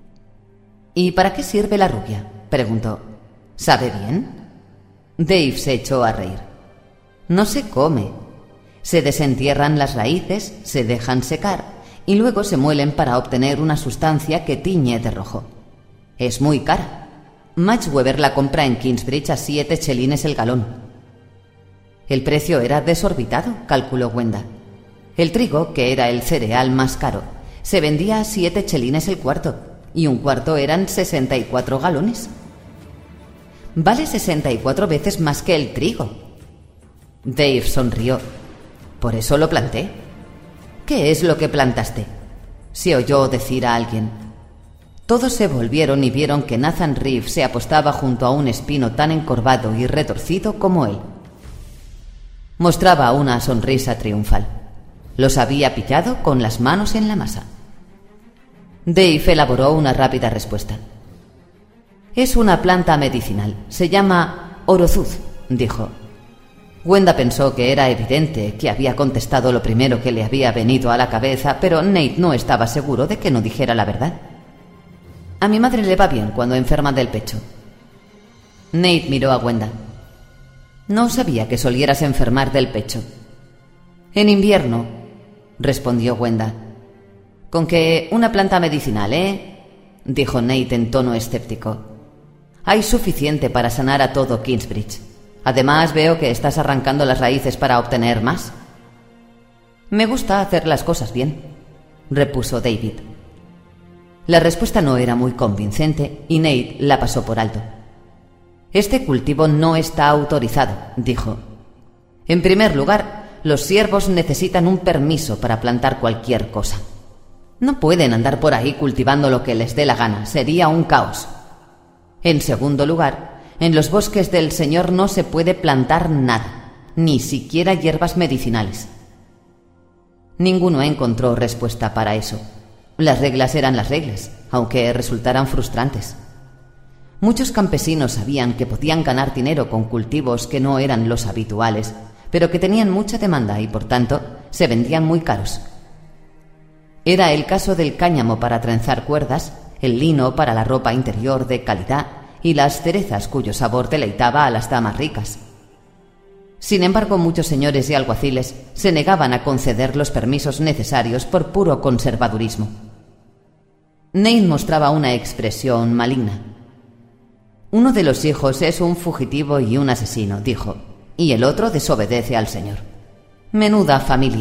«¿Y para qué sirve la rubia?», preguntó. «¿Sabe bien?». Dave se echó a reír. «No se come. Se desentierran las raíces, se dejan secar y luego se muelen para obtener una sustancia que tiñe de rojo. Es muy cara. Madge Weber la compra en Kingsbridge a siete chelines el galón». El precio era desorbitado, calculó Gwenda. El trigo, que era el cereal más caro, se vendía a siete chelines el cuarto, y un cuarto eran sesenta y cuatro galones. Vale sesenta y cuatro veces más que el trigo. Dave sonrió. Por eso lo planté. ¿Qué es lo que plantaste?, se oyó decir a alguien. Todos se volvieron y vieron que Nathan Reeve se apostaba junto a un espino tan encorvado y retorcido como él. Mostraba una sonrisa triunfal. Los había pillado con las manos en la masa. Dave elaboró una rápida respuesta. Es una planta medicinal. Se llama orozuz, dijo. Wenda pensó que era evidente que había contestado lo primero que le había venido a la cabeza, pero Nate no estaba seguro de que no dijera la verdad. A mi madre le va bien cuando enferma del pecho. Nate miró a Wenda. No sabía que solieras enfermar del pecho. En invierno, respondió Wenda. Con que una planta medicinal, ¿eh?, dijo Nate en tono escéptico. Hay suficiente para sanar a todo Kingsbridge. Además, veo que estás arrancando las raíces para obtener más. Me gusta hacer las cosas bien, repuso David. La respuesta no era muy convincente y Nate la pasó por alto. Este cultivo no está autorizado, dijo. En primer lugar, los siervos necesitan un permiso para plantar cualquier cosa. No pueden andar por ahí cultivando lo que les dé la gana, sería un caos. En segundo lugar, en los bosques del Señor no se puede plantar nada, ni siquiera hierbas medicinales. Ninguno encontró respuesta para eso. Las reglas eran las reglas, aunque resultaran frustrantes. Muchos campesinos sabían que podían ganar dinero con cultivos que no eran los habituales, pero que tenían mucha demanda y, por tanto, se vendían muy caros. Era el caso del cáñamo para trenzar cuerdas, el lino para la ropa interior de calidad y las cerezas cuyo sabor deleitaba a las damas ricas. Sin embargo, muchos señores y alguaciles se negaban a conceder los permisos necesarios por puro conservadurismo. Nate mostraba una expresión maligna. Uno de los hijos es un fugitivo y un asesino, dijo, y el otro desobedece al Señor. Menuda familia.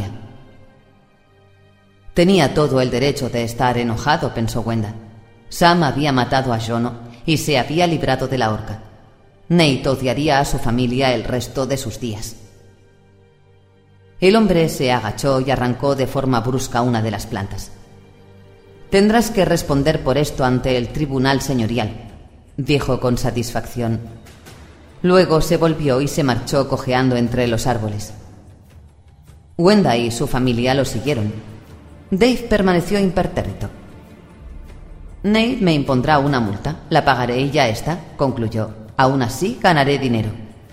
Tenía todo el derecho de estar enojado, pensó Wenda. Sam había matado a Jono y se había librado de la horca. Nate odiaría a su familia el resto de sus días. El hombre se agachó y arrancó de forma brusca una de las plantas. Tendrás que responder por esto ante el tribunal señorial, dijo con satisfacción. Luego se volvió y se marchó cojeando entre los árboles. Wenda y su familia lo siguieron. Dave permaneció impertérrito. Nate me impondrá una multa, la pagaré y ya está, concluyó. Aún así ganaré dinero.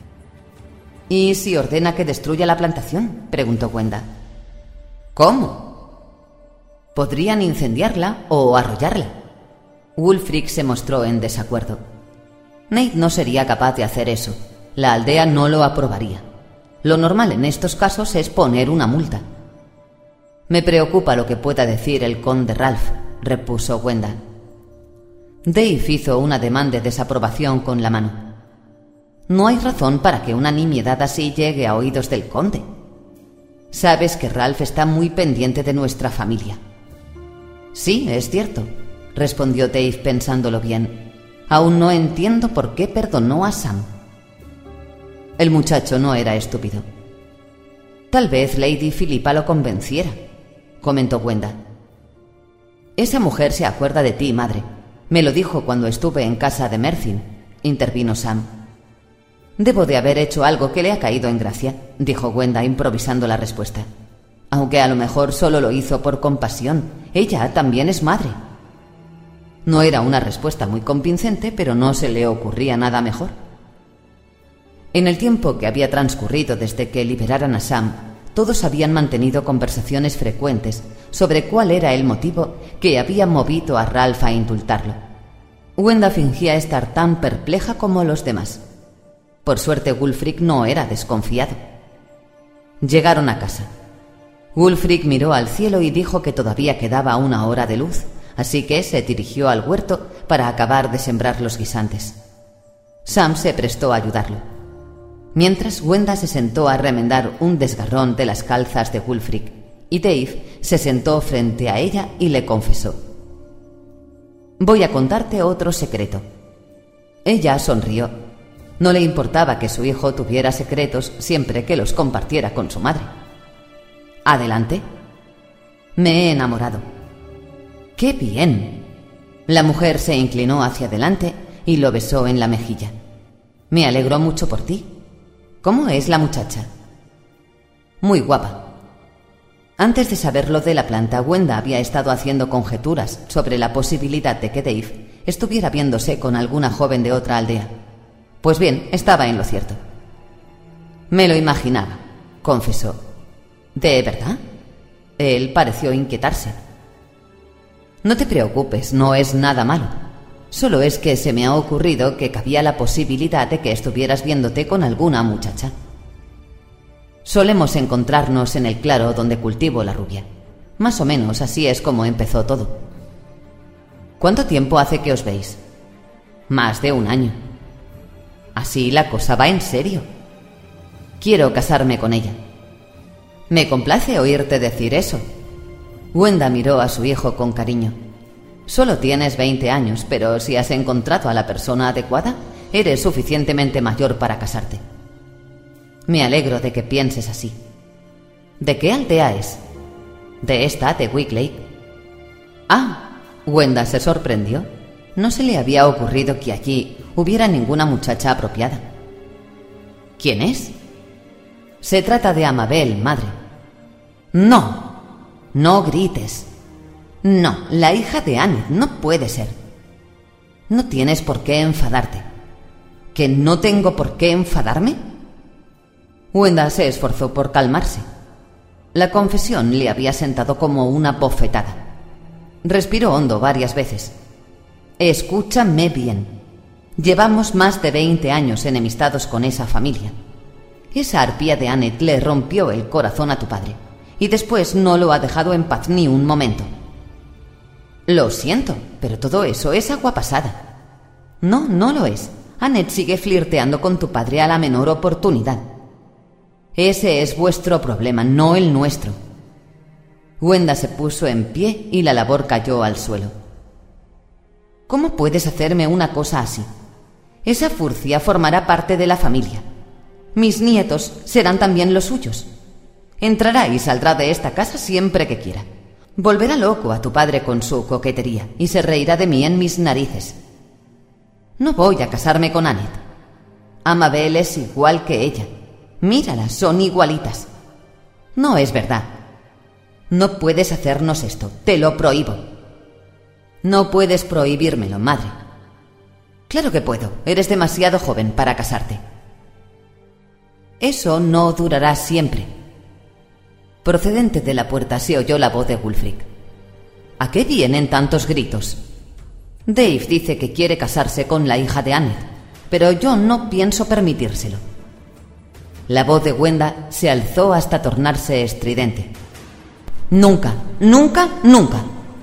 ¿Y si ordena que destruya la plantación?, preguntó Wenda. ¿Cómo? Podrían incendiarla o arrollarla. Wulfric se mostró en desacuerdo. Nate no sería capaz de hacer eso. La aldea no lo aprobaría. Lo normal en estos casos es poner una multa. Me preocupa lo que pueda decir el conde Ralph, repuso Wenda. Dave hizo un ademán de desaprobación con la mano. No hay razón para que una nimiedad así llegue a oídos del conde. Sabes que Ralph está muy pendiente de nuestra familia. Sí, es cierto, respondió Dave pensándolo bien. Aún no entiendo por qué perdonó a Sam. El muchacho no era estúpido. Tal vez Lady Philippa lo convenciera, comentó Wenda. Esa mujer se acuerda de ti, madre. Me lo dijo cuando estuve en casa de Mercyn, intervino Sam. Debo de haber hecho algo que le ha caído en gracia, dijo Wenda improvisando la respuesta. Aunque a lo mejor solo lo hizo por compasión. Ella también es madre. No era una respuesta muy convincente, pero no se le ocurría nada mejor. En el tiempo que había transcurrido desde que liberaran a Sam, todos habían mantenido conversaciones frecuentes sobre cuál era el motivo que había movido a Ralph a indultarlo. Wenda fingía estar tan perpleja como los demás. Por suerte, Wulfric no era desconfiado. Llegaron a casa. Wulfric miró al cielo y dijo que todavía quedaba una hora de luz, así que se dirigió al huerto para acabar de sembrar los guisantes. Sam se prestó a ayudarlo. Mientras, Wenda se sentó a remendar un desgarrón de las calzas de Wulfric, y Dave se sentó frente a ella y le confesó. Voy a contarte otro secreto». Ella sonrió. No le importaba que su hijo tuviera secretos siempre que los compartiera con su madre. «Adelante». «Me he enamorado». «¡Qué bien!». La mujer se inclinó hacia adelante y lo besó en la mejilla. «Me alegro mucho por ti. ¿Cómo es la muchacha?». «Muy guapa». Antes de saber lo de la planta, Wenda había estado haciendo conjeturas sobre la posibilidad de que Dave estuviera viéndose con alguna joven de otra aldea. Pues bien, estaba en lo cierto. «Me lo imaginaba», confesó. «¿De verdad?». Él pareció inquietarse. «No te preocupes, no es nada malo. Solo es que se me ha ocurrido que cabía la posibilidad de que estuvieras viéndote con alguna muchacha. Solemos encontrarnos en el claro donde cultivo la rubia. Más o menos así es como empezó todo». «¿Cuánto tiempo hace que os veis?». «Más de un año». «¿Así la cosa va en serio?». «Quiero casarme con ella». «Me complace oírte decir eso». Wenda miró a su hijo con cariño. «Solo tienes veinte años, pero si has encontrado a la persona adecuada, eres suficientemente mayor para casarte». «Me alegro de que pienses así». «¿De qué aldea es?». «De esta, de Wicklake». «Ah». Wenda se sorprendió. No se le había ocurrido que allí hubiera ninguna muchacha apropiada. «¿Quién es?». «Se trata de Amabel, madre». «No, no grites». «No, la hija de Annette, no puede ser». «No tienes por qué enfadarte». ¿Que no tengo por qué enfadarme?». Wenda se esforzó por calmarse. La confesión le había sentado como una bofetada. Respiró hondo varias veces. «Escúchame bien. Llevamos más de veinte años enemistados con esa familia. Esa arpía de Annette le rompió el corazón a tu padre y después no lo ha dejado en paz ni un momento». «Lo siento, pero todo eso es agua pasada». «No, no lo es. Annette sigue flirteando con tu padre a la menor oportunidad». «Ese es vuestro problema, no el nuestro». Wenda se puso en pie y la labor cayó al suelo. «¿Cómo puedes hacerme una cosa así? Esa furcia formará parte de la familia. Mis nietos serán también los suyos. Entrará y saldrá de esta casa siempre que quiera. Volverá loco a tu padre con su coquetería y se reirá de mí en mis narices. No voy a casarme con Annette. Amabel es igual que ella. Míralas, son igualitas». «No es verdad». «No puedes hacernos esto, te lo prohíbo». «No puedes prohibírmelo, madre». «Claro que puedo, eres demasiado joven para casarte». «Eso no durará siempre». Procedente de la puerta se oyó la voz de Wulfric. «¿A qué vienen tantos gritos?». «Dave dice que quiere casarse con la hija de Annette, pero yo no pienso permitírselo». La voz de Wenda se alzó hasta tornarse estridente. «Nunca, nunca, nunca».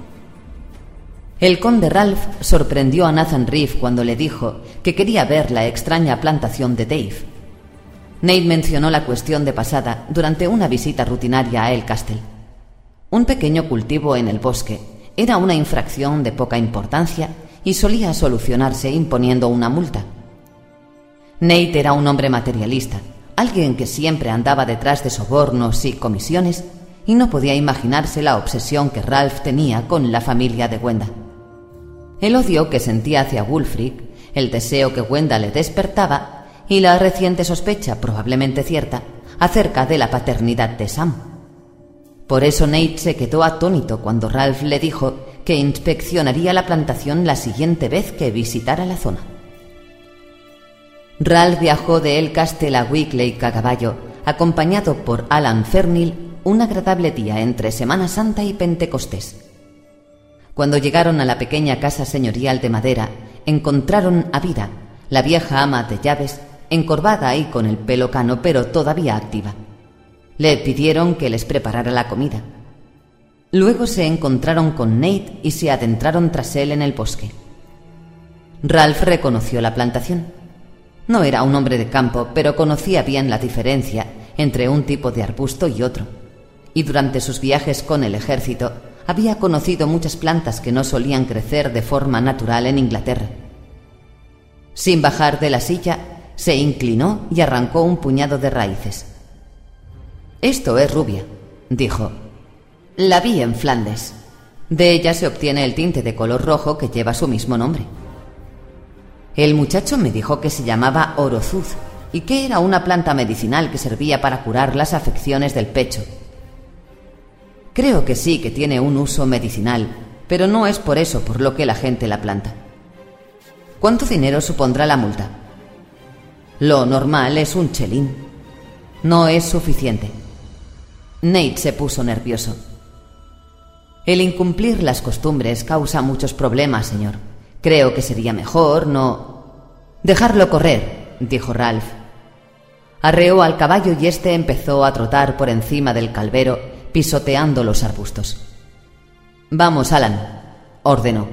El conde Ralph sorprendió a Nathan Reeve cuando le dijo que quería ver la extraña plantación de Dave. Nate mencionó la cuestión de pasada durante una visita rutinaria a El Castle. Un pequeño cultivo en el bosque era una infracción de poca importancia y solía solucionarse imponiendo una multa. Nate era un hombre materialista, alguien que siempre andaba detrás de sobornos y comisiones, y no podía imaginarse la obsesión que Ralph tenía con la familia de Wenda. El odio que sentía hacia Wulfric, el deseo que Wenda le despertaba y la reciente sospecha, probablemente cierta, acerca de la paternidad de Sam. Por eso Nate se quedó atónito cuando Ralph le dijo que inspeccionaría la plantación la siguiente vez que visitara la zona. Ralph viajó de El Castle a Wicklake a caballo, acompañado por Alan Fernil, un agradable día entre Semana Santa y Pentecostés. Cuando llegaron a la pequeña casa señorial de madera, encontraron a Vida, la vieja ama de llaves, encorvada y con el pelo cano, pero todavía activa. Le pidieron que les preparara la comida. Luego se encontraron con Nate y se adentraron tras él en el bosque. Ralph reconoció la plantación. No era un hombre de campo, pero conocía bien la diferencia entre un tipo de arbusto y otro, y durante sus viajes con el ejército había conocido muchas plantas que no solían crecer de forma natural en Inglaterra. Sin bajar de la silla, se inclinó y arrancó un puñado de raíces. «Esto es rubia», dijo. «La vi en Flandes. De ella se obtiene el tinte de color rojo que lleva su mismo nombre». El muchacho me dijo que se llamaba orozuz y que era una planta medicinal que servía para curar las afecciones del pecho. Creo que sí que tiene un uso medicinal, pero no es por eso por lo que la gente la planta. ¿Cuánto dinero supondrá la multa? Lo normal es un chelín. No es suficiente. Nate se puso nervioso. El incumplir las costumbres causa muchos problemas, señor. Creo que sería mejor no... Dejarlo correr, dijo Ralph. Arreó al caballo y éste empezó a trotar por encima del calvero, pisoteando los arbustos. «Vamos, Alan», ordenó.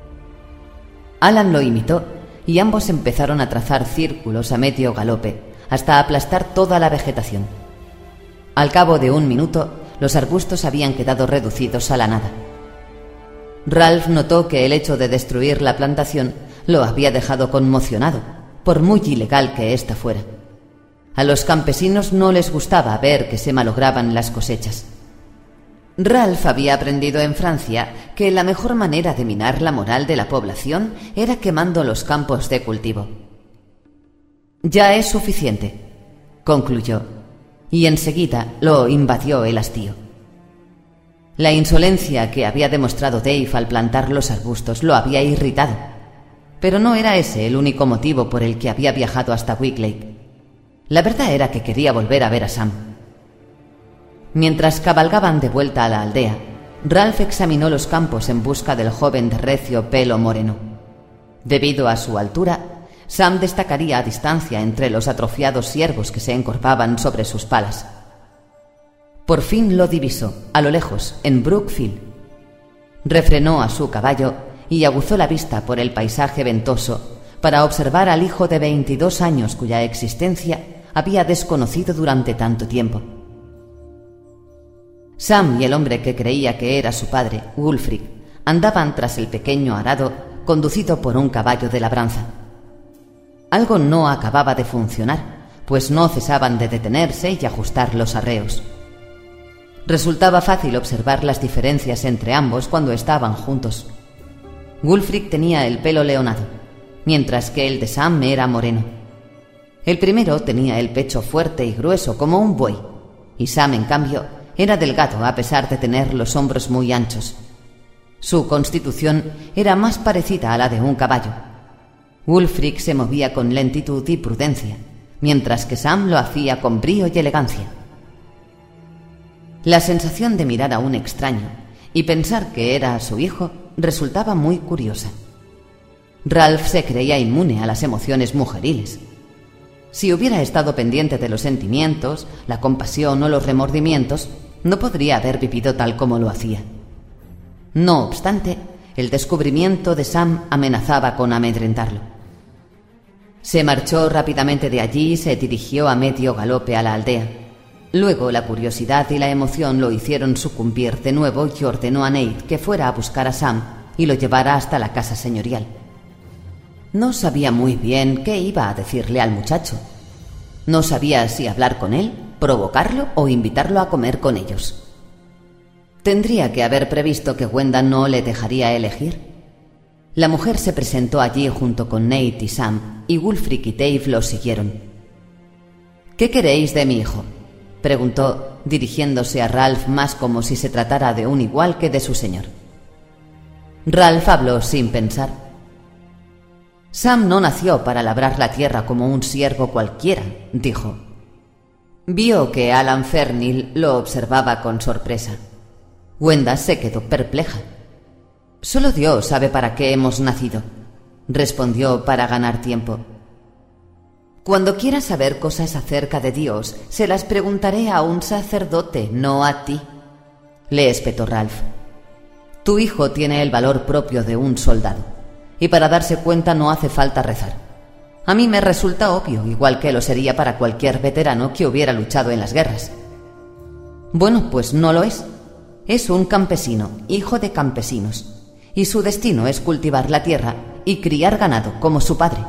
Alan lo imitó y ambos empezaron a trazar círculos a medio galope hasta aplastar toda la vegetación. Al cabo de un minuto, los arbustos habían quedado reducidos a la nada. Ralph notó que el hecho de destruir la plantación lo había dejado conmocionado, por muy ilegal que ésta fuera. A los campesinos no les gustaba ver que se malograban las cosechas. Ralph había aprendido en Francia que la mejor manera de minar la moral de la población era quemando los campos de cultivo. «Ya es suficiente», concluyó, y enseguida lo invadió el hastío. La insolencia que había demostrado Dave al plantar los arbustos lo había irritado, pero no era ese el único motivo por el que había viajado hasta Wicklake. La verdad era que quería volver a ver a Sam. Mientras cabalgaban de vuelta a la aldea, Ralph examinó los campos en busca del joven de recio pelo moreno. Debido a su altura, Sam destacaría a distancia entre los atrofiados ciervos que se encorvaban sobre sus palas. Por fin lo divisó, a lo lejos, en Brookfield. Refrenó a su caballo y aguzó la vista por el paisaje ventoso para observar al hijo de veintidós años cuya existencia había desconocido durante tanto tiempo. Sam y el hombre que creía que era su padre, Wulfric, andaban tras el pequeño arado conducido por un caballo de labranza. Algo no acababa de funcionar, pues no cesaban de detenerse y ajustar los arreos. Resultaba fácil observar las diferencias entre ambos cuando estaban juntos. Wulfric tenía el pelo leonado, mientras que el de Sam era moreno. El primero tenía el pecho fuerte y grueso como un buey, y Sam, en cambio, era delgado a pesar de tener los hombros muy anchos. Su constitución era más parecida a la de un caballo. Wulfric se movía con lentitud y prudencia, mientras que Sam lo hacía con brío y elegancia. La sensación de mirar a un extraño y pensar que era su hijo resultaba muy curiosa. Ralph se creía inmune a las emociones mujeriles. Si hubiera estado pendiente de los sentimientos, la compasión o los remordimientos, no podría haber vivido tal como lo hacía. No obstante, el descubrimiento de Sam amenazaba con amedrentarlo. Se marchó rápidamente de allí y se dirigió a medio galope a la aldea. Luego la curiosidad y la emoción lo hicieron sucumbir de nuevo y ordenó a Nate que fuera a buscar a Sam y lo llevara hasta la casa señorial. No sabía muy bien qué iba a decirle al muchacho. No sabía si hablar con él, provocarlo o invitarlo a comer con ellos. Tendría que haber previsto que Gwenda no le dejaría elegir. La mujer se presentó allí junto con Nate y Sam, y Wulfric y Dave lo siguieron. «¿Qué queréis de mi hijo?», preguntó, dirigiéndose a Ralph más como si se tratara de un igual que de su señor. Ralph habló sin pensar. «Sam no nació para labrar la tierra como un siervo cualquiera», dijo. Vio que Alan Fernil lo observaba con sorpresa. Gwenda se quedó perpleja. «Solo Dios sabe para qué hemos nacido», respondió para ganar tiempo. «Cuando quiera saber cosas acerca de Dios, se las preguntaré a un sacerdote, no a ti», le espetó Ralph. «Tu hijo tiene el valor propio de un soldado, y para darse cuenta no hace falta rezar. A mí me resulta obvio, igual que lo sería para cualquier veterano que hubiera luchado en las guerras». «Bueno, pues no lo es. Es un campesino, hijo de campesinos, y su destino es cultivar la tierra y criar ganado como su padre.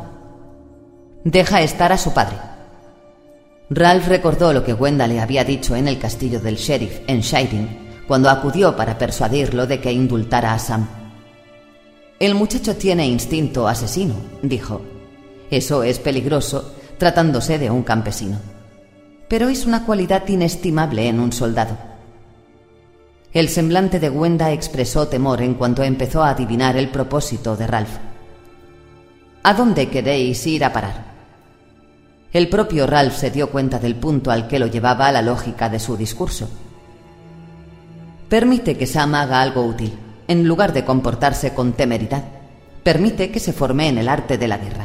Deja estar a su padre. Ralph recordó lo que Gwenda le había dicho en el castillo del sheriff en Shiring, cuando acudió para persuadirlo de que indultara a Sam. El muchacho tiene instinto asesino, dijo. Eso es peligroso, tratándose de un campesino. Pero es una cualidad inestimable en un soldado. El semblante de Gwenda expresó temor en cuanto empezó a adivinar el propósito de Ralph. ¿A dónde queréis ir a parar? El propio Ralph se dio cuenta del punto al que lo llevaba la lógica de su discurso. Permite que Sam haga algo útil, en lugar de comportarse con temeridad. Permite que se forme en el arte de la guerra.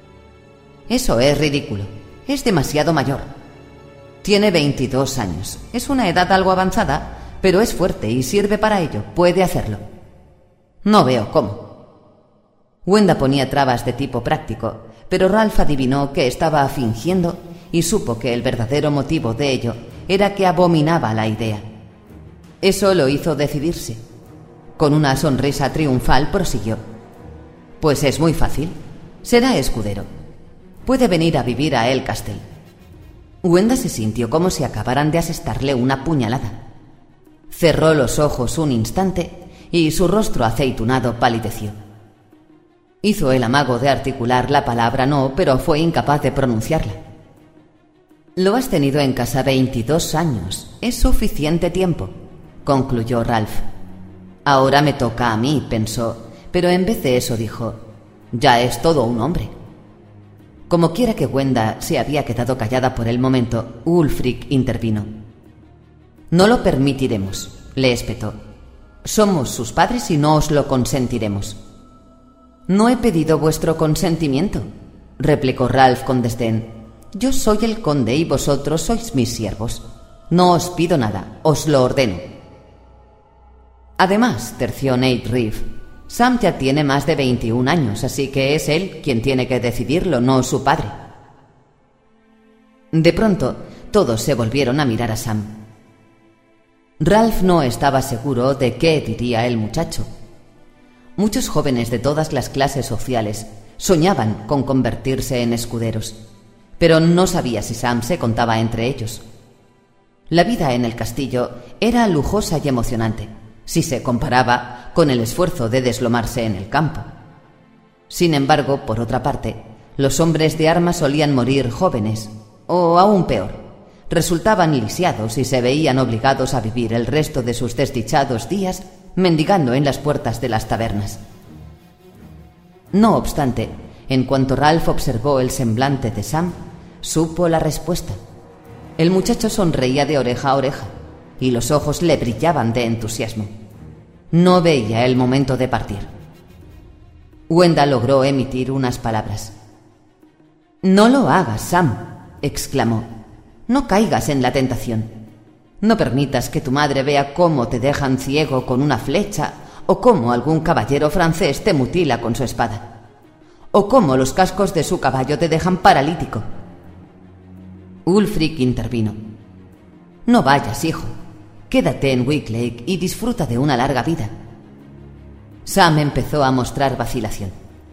Eso es ridículo. Es demasiado mayor. Tiene veintidós años. Es una edad algo avanzada, pero es fuerte y sirve para ello. Puede hacerlo. No veo cómo. Gwenda ponía trabas de tipo práctico, pero Ralph adivinó que estaba fingiendo y supo que el verdadero motivo de ello era que abominaba la idea. Eso lo hizo decidirse. Con una sonrisa triunfal prosiguió. Pues es muy fácil. Será escudero. Puede venir a vivir a El Castel. Gwenda se sintió como si acabaran de asestarle una puñalada. Cerró los ojos un instante y su rostro aceitunado palideció. Hizo el amago de articular la palabra no, pero fue incapaz de pronunciarla. Lo has tenido en casa veintidós años. Es suficiente tiempo, concluyó Ralph. Ahora me toca a mí, pensó, pero en vez de eso dijo, ya es todo un hombre. Como quiera que Gwenda se había quedado callada por el momento, Wulfric intervino. No lo permitiremos, le espetó. Somos sus padres y no os lo consentiremos. No he pedido vuestro consentimiento, replicó Ralph con desdén. Yo soy el conde y vosotros sois mis siervos. No os pido nada, os lo ordeno. Además, terció Nate Reeve, Sam ya tiene más de veintiún años, así que es él quien tiene que decidirlo, no su padre. De pronto, todos se volvieron a mirar a Sam. Ralph no estaba seguro de qué diría el muchacho. Muchos jóvenes de todas las clases sociales soñaban con convertirse en escuderos, pero no sabía si Sam se contaba entre ellos. La vida en el castillo era lujosa y emocionante, si se comparaba con el esfuerzo de deslomarse en el campo. Sin embargo, por otra parte, los hombres de armas solían morir jóvenes, o aún peor, resultaban lisiados y se veían obligados a vivir el resto de sus desdichados días mendigando en las puertas de las tabernas. No obstante, en cuanto Ralph observó el semblante de Sam, supo la respuesta. El muchacho sonreía de oreja a oreja y los ojos le brillaban de entusiasmo. No veía el momento de partir. Gwenda logró emitir unas palabras. «No lo hagas, Sam», exclamó. «No caigas en la tentación. No permitas que tu madre vea cómo te dejan ciego con una flecha o cómo algún caballero francés te mutila con su espada. O cómo los cascos de su caballo te dejan paralítico». Wulfric intervino. «No vayas, hijo. Quédate en Wicklake y disfruta de una larga vida». Sam empezó a mostrar vacilación.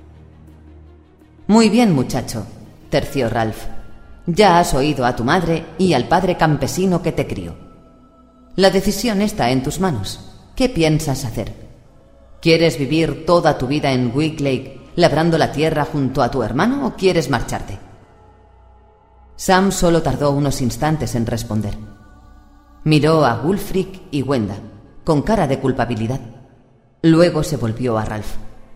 «Muy bien, muchacho», terció Ralph. «Ya has oído a tu madre y al padre campesino que te crió. La decisión está en tus manos. ¿Qué piensas hacer? ¿Quieres vivir toda tu vida en Wicklake labrando la tierra junto a tu hermano o quieres marcharte?» Sam solo tardó unos instantes en responder. Miró a Wulfric y Gwenda, con cara de culpabilidad. Luego se volvió a Ralph.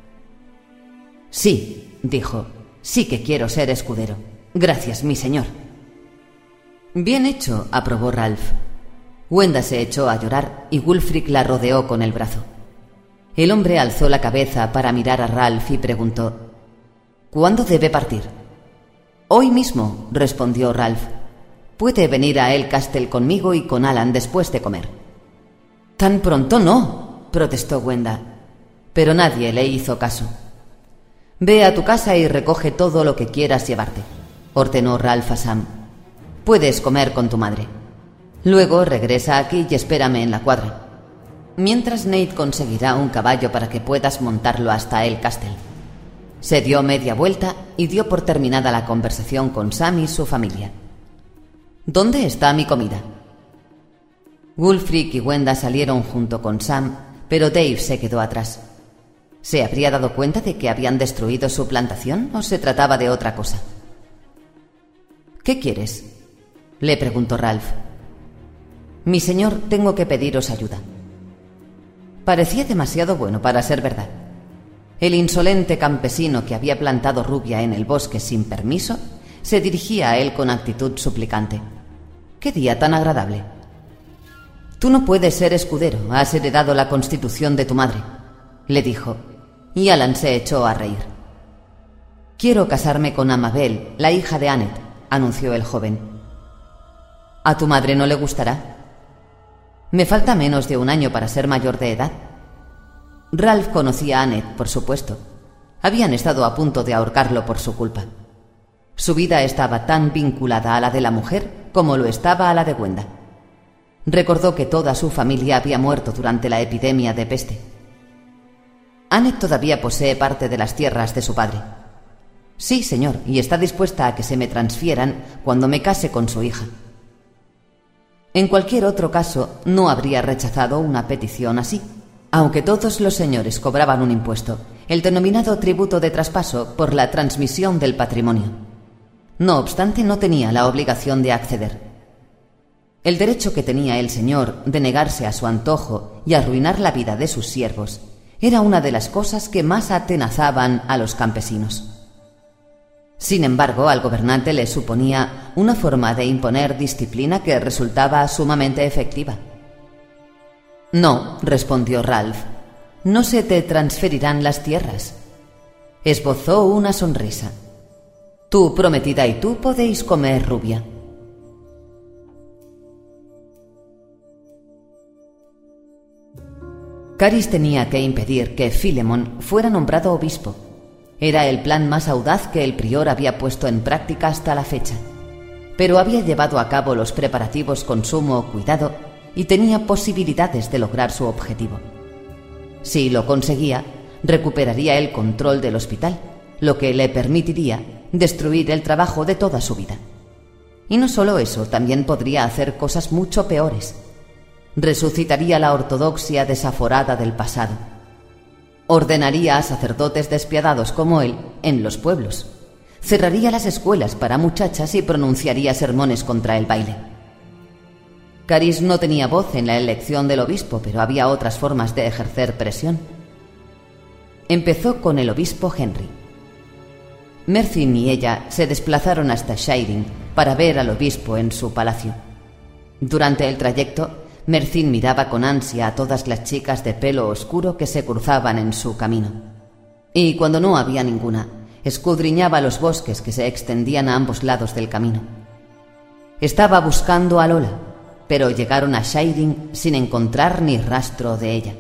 «Sí», dijo, «sí que quiero ser escudero. Gracias, mi señor». «Bien hecho», aprobó Ralph. Gwenda se echó a llorar y Wulfric la rodeó con el brazo. El hombre alzó la cabeza para mirar a Ralph y preguntó: «¿Cuándo debe partir?» «Hoy mismo», respondió Ralph. «Puede venir a El Castel conmigo y con Alan después de comer». «Tan pronto no», protestó Gwenda. Pero nadie le hizo caso. «Ve a tu casa y recoge todo lo que quieras llevarte», ordenó Ralph a Sam. «Puedes comer con tu madre. Luego regresa aquí y espérame en la cuadra». mientras Nate conseguirá un caballo para que puedas montarlo hasta el castel. Se dio media vuelta y dio por terminada la conversación con Sam y su familia. ¿Dónde está mi comida? Wulfric y Gwenda salieron junto con Sam, pero Dave se quedó atrás. ¿Se habría dado cuenta de que habían destruido su plantación o se trataba de otra cosa? ¿Qué quieres?, le preguntó Ralph. Mi señor, tengo que pediros ayuda. Parecía demasiado bueno para ser verdad. El insolente campesino que había plantado rubia en el bosque sin permiso se dirigía a él con actitud suplicante. ¡Qué día tan agradable! Tú no puedes ser escudero, has heredado la constitución de tu madre, le dijo, y Alan se echó a reír. Quiero casarme con Amabel, la hija de Annette, anunció el joven. ¿A tu madre no le gustará? Me falta menos de un año para ser mayor de edad. Ralph conocía a Annette, por supuesto. Habían estado a punto de ahorcarlo por su culpa. Su vida estaba tan vinculada a la de la mujer como lo estaba a la de Gwenda. Recordó que toda su familia había muerto durante la epidemia de peste. Annette todavía posee parte de las tierras de su padre. Sí, señor, y está dispuesta a que se me transfieran cuando me case con su hija. En cualquier otro caso, no habría rechazado una petición así. Aunque todos los señores cobraban un impuesto, el denominado tributo de traspaso por la transmisión del patrimonio. No obstante, no tenía la obligación de acceder. El derecho que tenía el señor de negarse a su antojo y arruinar la vida de sus siervos era una de las cosas que más atenazaban a los campesinos. Sin embargo, al gobernante le suponía una forma de imponer disciplina que resultaba sumamente efectiva. No, respondió Ralph, no se te transferirán las tierras. Esbozó una sonrisa. Tu prometida y tú podéis comer rubia. Caris tenía que impedir que Philemon fuera nombrado obispo. Era el plan más audaz que el prior había puesto en práctica hasta la fecha, pero había llevado a cabo los preparativos con sumo cuidado y tenía posibilidades de lograr su objetivo. Si lo conseguía, recuperaría el control del hospital, lo que le permitiría destruir el trabajo de toda su vida. Y no solo eso, también podría hacer cosas mucho peores. Resucitaría la ortodoxia desaforada del pasado. Ordenaría a sacerdotes despiadados como él en los pueblos. Cerraría las escuelas para muchachas y pronunciaría sermones contra el baile. Caris no tenía voz en la elección del obispo, pero había otras formas de ejercer presión. Empezó con el obispo Henry. Mercyn y ella se desplazaron hasta Shiring para ver al obispo en su palacio. Durante el trayecto, Mercyn miraba con ansia a todas las chicas de pelo oscuro que se cruzaban en su camino. Y cuando no había ninguna, escudriñaba los bosques que se extendían a ambos lados del camino. Estaba buscando a Lola, pero llegaron a Shiring sin encontrar ni rastro de ella.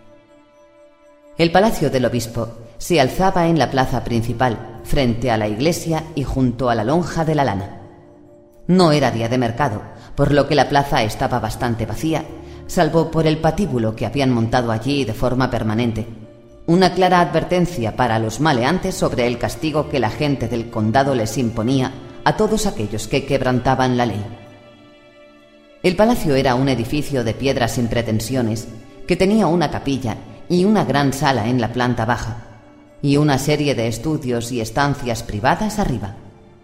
El palacio del obispo se alzaba en la plaza principal, frente a la iglesia y junto a la lonja de la lana. No era día de mercado, por lo que la plaza estaba bastante vacía, salvo por el patíbulo que habían montado allí de forma permanente, una clara advertencia para los maleantes sobre el castigo que la gente del condado les imponía a todos aquellos que quebrantaban la ley. El palacio era un edificio de piedra sin pretensiones, que tenía una capilla y una gran sala en la planta baja, y una serie de estudios y estancias privadas arriba.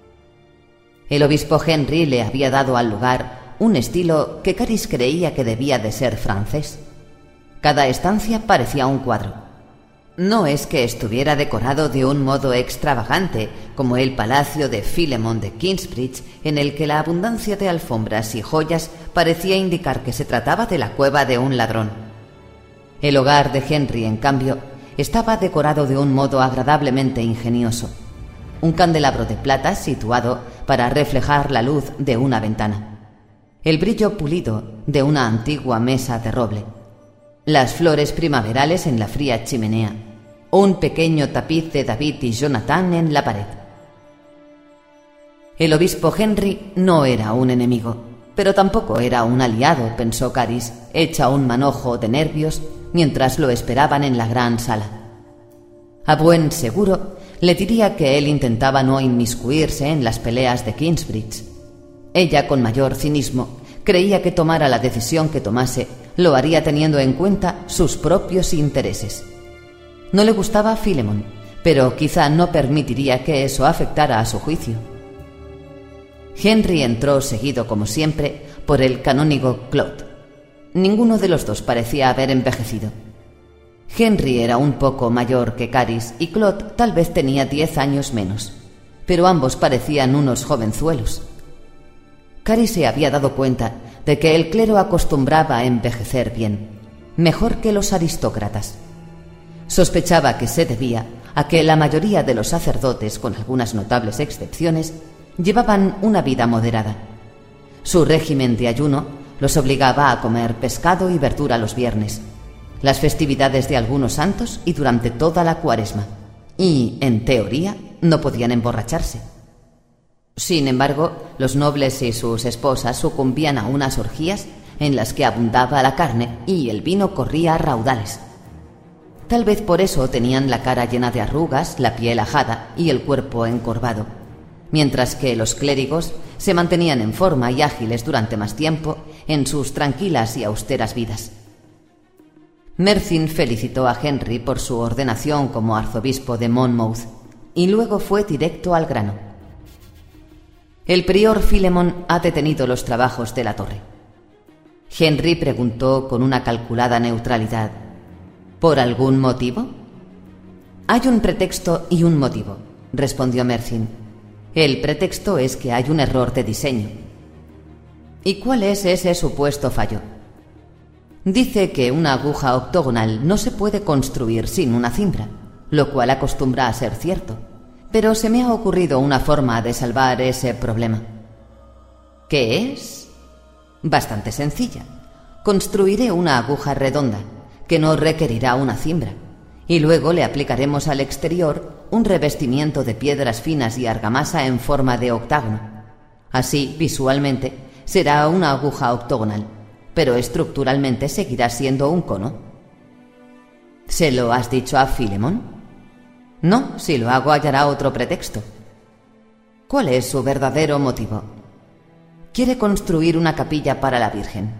El obispo Henry le había dado al lugar un estilo que Caris creía que debía de ser francés. Cada estancia parecía un cuadro. No es que estuviera decorado de un modo extravagante, como el palacio de Philemon de Kingsbridge, en el que la abundancia de alfombras y joyas parecía indicar que se trataba de la cueva de un ladrón. El hogar de Henry, en cambio, estaba decorado de un modo agradablemente ingenioso. Un candelabro de plata situado para reflejar la luz de una ventana. El brillo pulido de una antigua mesa de roble. Las flores primaverales en la fría chimenea. Un pequeño tapiz de David y Jonathan en la pared. El obispo Henry no era un enemigo. Pero tampoco era un aliado, pensó Caris, hecha un manojo de nervios, mientras lo esperaban en la gran sala. A buen seguro, le diría que él intentaba no inmiscuirse en las peleas de Kingsbridge. Ella, con mayor cinismo, creía que tomara la decisión que tomase lo haría teniendo en cuenta sus propios intereses. No le gustaba Philemon, pero quizá no permitiría que eso afectara a su juicio. Henry entró seguido, como siempre, por el canónigo Claude. Ninguno de los dos parecía haber envejecido. Henry era un poco mayor que Caris y Claude tal vez tenía diez años menos, pero ambos parecían unos jovenzuelos. Caris se había dado cuenta de que el clero acostumbraba a envejecer bien, mejor que los aristócratas. Sospechaba que se debía a que la mayoría de los sacerdotes, con algunas notables excepciones, llevaban una vida moderada. Su régimen de ayuno los obligaba a comer pescado y verdura los viernes, las festividades de algunos santos y durante toda la cuaresma, y, en teoría, no podían emborracharse. Sin embargo, los nobles y sus esposas sucumbían a unas orgías en las que abundaba la carne y el vino corría a raudales. Tal vez por eso tenían la cara llena de arrugas, la piel ajada y el cuerpo encorvado, mientras que los clérigos se mantenían en forma y ágiles durante más tiempo en sus tranquilas y austeras vidas. Mercyn felicitó a Henry por su ordenación como arzobispo de Monmouth y luego fue directo al grano. El prior Philemon ha detenido los trabajos de la torre. Henry preguntó con una calculada neutralidad: ¿por algún motivo? Hay un pretexto y un motivo, respondió Mercyn. El pretexto es que hay un error de diseño. ¿Y cuál es ese supuesto fallo? Dice que una aguja octogonal no se puede construir sin una cimbra, lo cual acostumbra a ser cierto, pero se me ha ocurrido una forma de salvar ese problema. ¿Qué es? Bastante sencilla. Construiré una aguja redonda, que no requerirá una cimbra, y luego le aplicaremos al exterior un revestimiento de piedras finas y argamasa en forma de octágono. Así, visualmente, será una aguja octogonal, pero estructuralmente seguirá siendo un cono. ¿Se lo has dicho a Philemon? No, si lo hago hallará otro pretexto. ¿Cuál es su verdadero motivo? Quiere construir una capilla para la Virgen.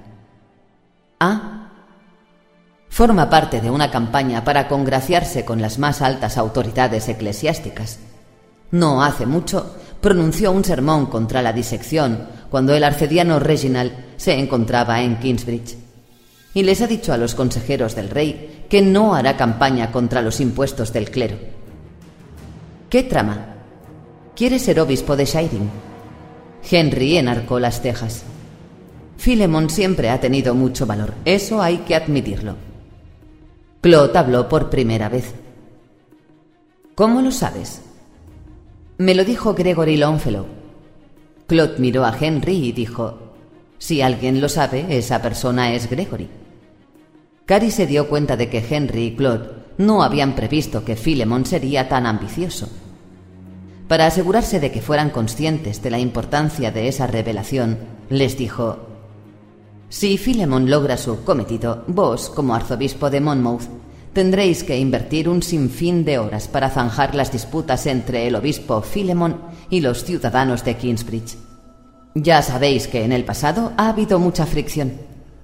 Ah, forma parte de una campaña para congraciarse con las más altas autoridades eclesiásticas. No hace mucho pronunció un sermón contra la disección cuando el arcediano Reginald se encontraba en Kingsbridge, y les ha dicho a los consejeros del rey que no hará campaña contra los impuestos del clero. ¿Qué trama? Quiere ser obispo de Shiring. Henry enarcó las cejas. Philemon siempre ha tenido mucho valor, eso hay que admitirlo. Claude habló por primera vez. ¿Cómo lo sabes? Me lo dijo Gregory Longfellow. Claude miró a Henry y dijo: si alguien lo sabe, esa persona es Gregory. Cary se dio cuenta de que Henry y Claude no habían previsto que Philemon sería tan ambicioso. Para asegurarse de que fueran conscientes de la importancia de esa revelación, les dijo: si Philemon logra su cometido, vos, como arzobispo de Monmouth, tendréis que invertir un sinfín de horas para zanjar las disputas entre el obispo Philemon y los ciudadanos de Kingsbridge. Ya sabéis que en el pasado ha habido mucha fricción.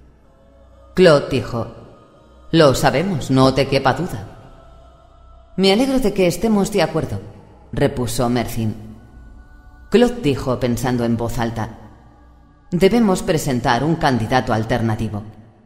Claude dijo: lo sabemos, no te quepa duda. Me alegro de que estemos de acuerdo, repuso Mercyn. Claude dijo, pensando en voz alta: debemos presentar un candidato alternativo.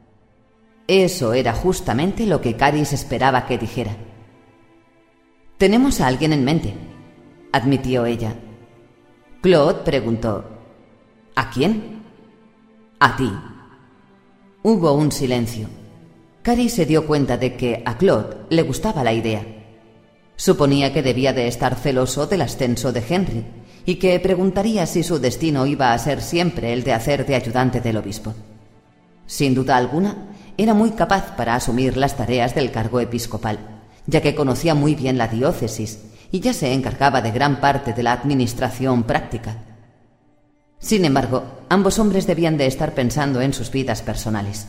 Eso era justamente lo que Caris esperaba que dijera. Tenemos a alguien en mente, admitió ella. Claude preguntó: ¿a quién? A ti. Hubo un silencio. Caris se dio cuenta de que a Claude le gustaba la idea. Suponía que debía de estar celoso del ascenso de Henry y que preguntaría si su destino iba a ser siempre el de hacer de ayudante del obispo. Sin duda alguna, era muy capaz para asumir las tareas del cargo episcopal, ya que conocía muy bien la diócesis y ya se encargaba de gran parte de la administración práctica. Sin embargo, ambos hombres debían de estar pensando en sus vidas personales.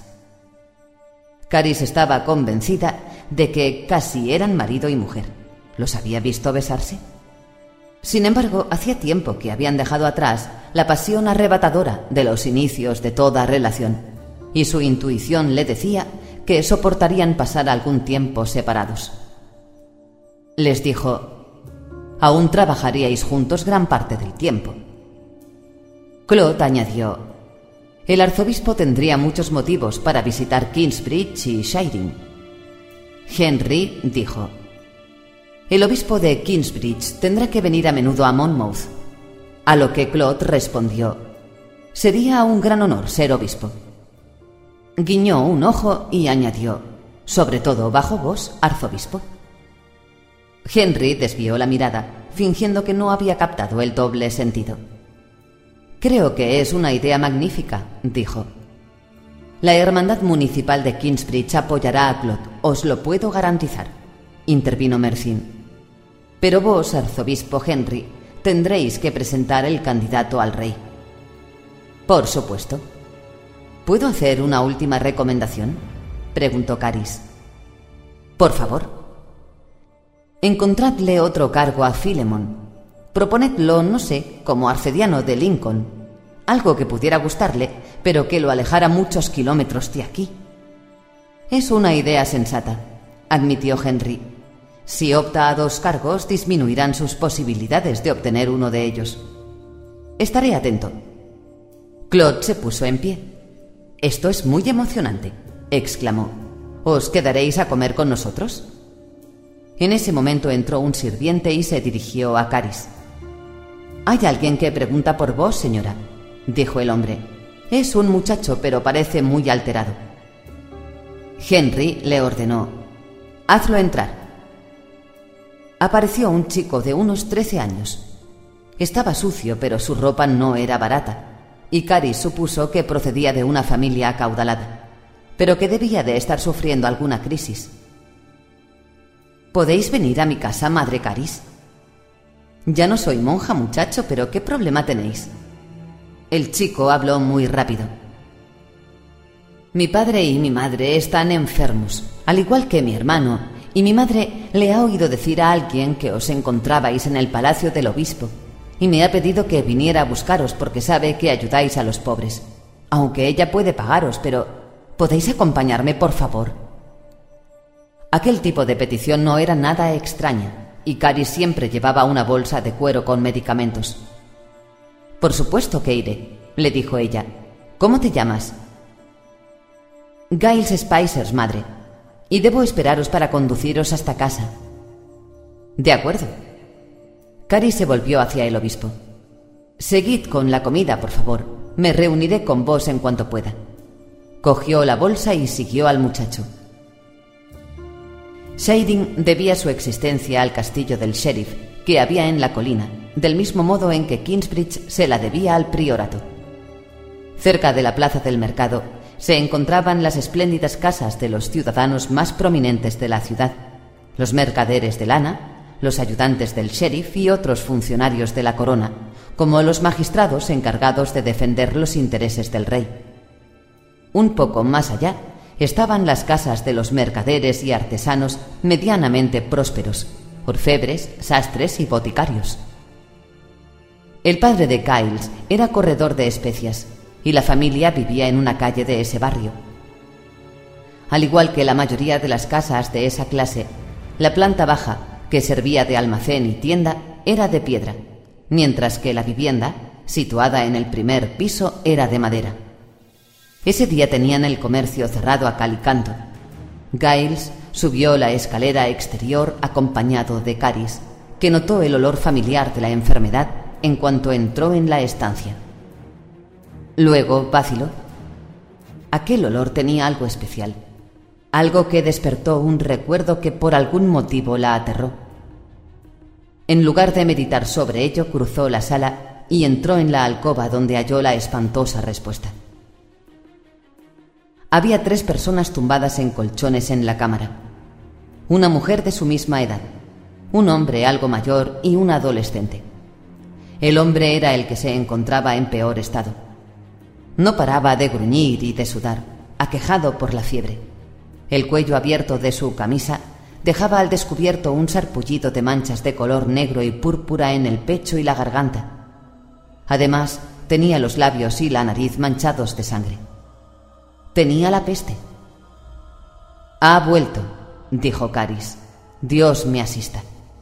Caris estaba convencida de que casi eran marido y mujer. ¿Los había visto besarse? Sin embargo, hacía tiempo que habían dejado atrás la pasión arrebatadora de los inicios de toda relación, y su intuición le decía que soportarían pasar algún tiempo separados. Les dijo: aún trabajaríais juntos gran parte del tiempo. Claude añadió: el arzobispo tendría muchos motivos para visitar Kingsbridge y Shiring. Henry dijo: el obispo de Kingsbridge tendrá que venir a menudo a Monmouth. A lo que Claude respondió: sería un gran honor ser obispo. Guiñó un ojo y añadió: sobre todo bajo vos, arzobispo. Henry desvió la mirada, fingiendo que no había captado el doble sentido. Creo que es una idea magnífica, dijo. La Hermandad Municipal de Kingsbridge apoyará a Claude, os lo puedo garantizar, intervino Mercyn. Pero vos, arzobispo Henry, tendréis que presentar el candidato al rey. Por supuesto. ¿Puedo hacer una última recomendación?, preguntó Caris. Por favor. Encontradle otro cargo a Philemon. Proponedlo, no sé, como arcediano de Lincoln. Algo que pudiera gustarle, pero que lo alejara muchos kilómetros de aquí. Es una idea sensata, admitió Henry. Si opta a dos cargos, disminuirán sus posibilidades de obtener uno de ellos. Estaré atento. Claude se puso en pie. Esto es muy emocionante, exclamó. ¿Os quedaréis a comer con nosotros? En ese momento entró un sirviente y se dirigió a Caris. «Hay alguien que pregunta por vos, señora», dijo el hombre. «Es un muchacho, pero parece muy alterado». Henry le ordenó: «Hazlo entrar». Apareció un chico de unos trece años. Estaba sucio, pero su ropa no era barata, y Caris supuso que procedía de una familia acaudalada, pero que debía de estar sufriendo alguna crisis. ¿Podéis venir a mi casa, madre Caris? Ya no soy monja, muchacho, pero ¿qué problema tenéis? El chico habló muy rápido. Mi padre y mi madre están enfermos, al igual que mi hermano, y mi madre le ha oído decir a alguien que os encontrabais en el palacio del obispo, y me ha pedido que viniera a buscaros porque sabe que ayudáis a los pobres. Aunque ella puede pagaros, pero ¿podéis acompañarme, por favor? Aquel tipo de petición no era nada extraña, y Caris siempre llevaba una bolsa de cuero con medicamentos. Por supuesto que iré, le dijo ella. ¿Cómo te llamas? Giles Spicers, madre, y debo esperaros para conduciros hasta casa. De acuerdo. Caris se volvió hacia el obispo. Seguid con la comida, por favor. Me reuniré con vos en cuanto pueda. Cogió la bolsa y siguió al muchacho. Shiring debía su existencia al castillo del sheriff que había en la colina, del mismo modo en que Kingsbridge se la debía al priorato. Cerca de la plaza del mercado se encontraban las espléndidas casas de los ciudadanos más prominentes de la ciudad, los mercaderes de lana, los ayudantes del sheriff y otros funcionarios de la corona, como los magistrados encargados de defender los intereses del rey. Un poco más allá estaban las casas de los mercaderes y artesanos medianamente prósperos, orfebres, sastres y boticarios. El padre de Giles era corredor de especias y la familia vivía en una calle de ese barrio. Al igual que la mayoría de las casas de esa clase, la planta baja, que servía de almacén y tienda, era de piedra, mientras que la vivienda, situada en el primer piso, era de madera. Ese día tenían el comercio cerrado a cal y canto. Giles subió la escalera exterior acompañado de Caris, que notó el olor familiar de la enfermedad en cuanto entró en la estancia. Luego vaciló. Aquel olor tenía algo especial, algo que despertó un recuerdo que por algún motivo la aterró. En lugar de meditar sobre ello, cruzó la sala y entró en la alcoba donde halló la espantosa respuesta. Había tres personas tumbadas en colchones en la cámara. Una mujer de su misma edad, un hombre algo mayor y un adolescente. El hombre era el que se encontraba en peor estado. No paraba de gruñir y de sudar, aquejado por la fiebre. El cuello abierto de su camisa dejaba al descubierto un sarpullido de manchas de color negro y púrpura en el pecho y la garganta. Además, tenía los labios y la nariz manchados de sangre. Tenía la peste. «Ha vuelto», dijo Caris. «Dios me asista».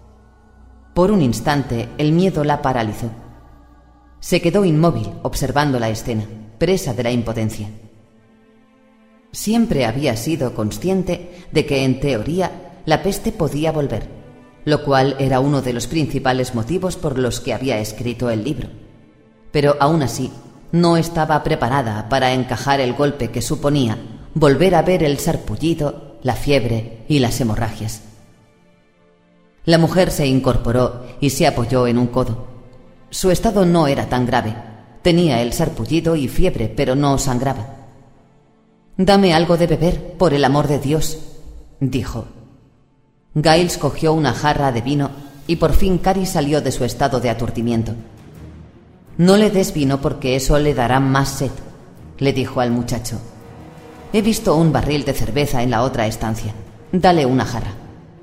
Por un instante el miedo la paralizó. Se quedó inmóvil observando la escena, presa de la impotencia. Siempre había sido consciente de que, en teoría, la peste podía volver, lo cual era uno de los principales motivos por los que había escrito el libro. Pero aún así, no estaba preparada para encajar el golpe que suponía volver a ver el sarpullido, la fiebre y las hemorragias. La mujer se incorporó y se apoyó en un codo. Su estado no era tan grave. Tenía el sarpullido y fiebre, pero no sangraba. «Dame algo de beber, por el amor de Dios», dijo. Giles cogió una jarra de vino y por fin Caris salió de su estado de aturdimiento. «No le des vino porque eso le dará más sed», le dijo al muchacho. «He visto un barril de cerveza en la otra estancia. Dale una jarra».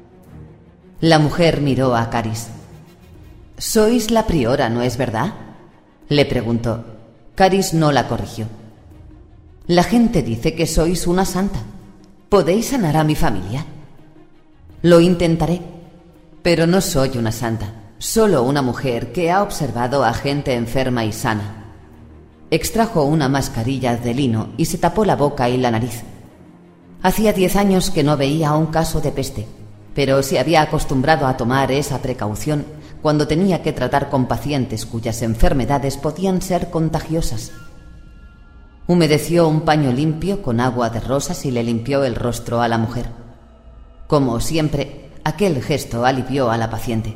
La mujer miró a Caris. «Sois la priora, ¿no es verdad?», le preguntó. Caris no la corrigió. «La gente dice que sois una santa. ¿Podéis sanar a mi familia?». «Lo intentaré, pero no soy una santa, solo una mujer que ha observado a gente enferma y sana». Extrajo una mascarilla de lino y se tapó la boca y la nariz. Hacía diez años que no veía un caso de peste, pero se había acostumbrado a tomar esa precaución cuando tenía que tratar con pacientes cuyas enfermedades podían ser contagiosas. Humedeció un paño limpio con agua de rosas y le limpió el rostro a la mujer. Como siempre, aquel gesto alivió a la paciente.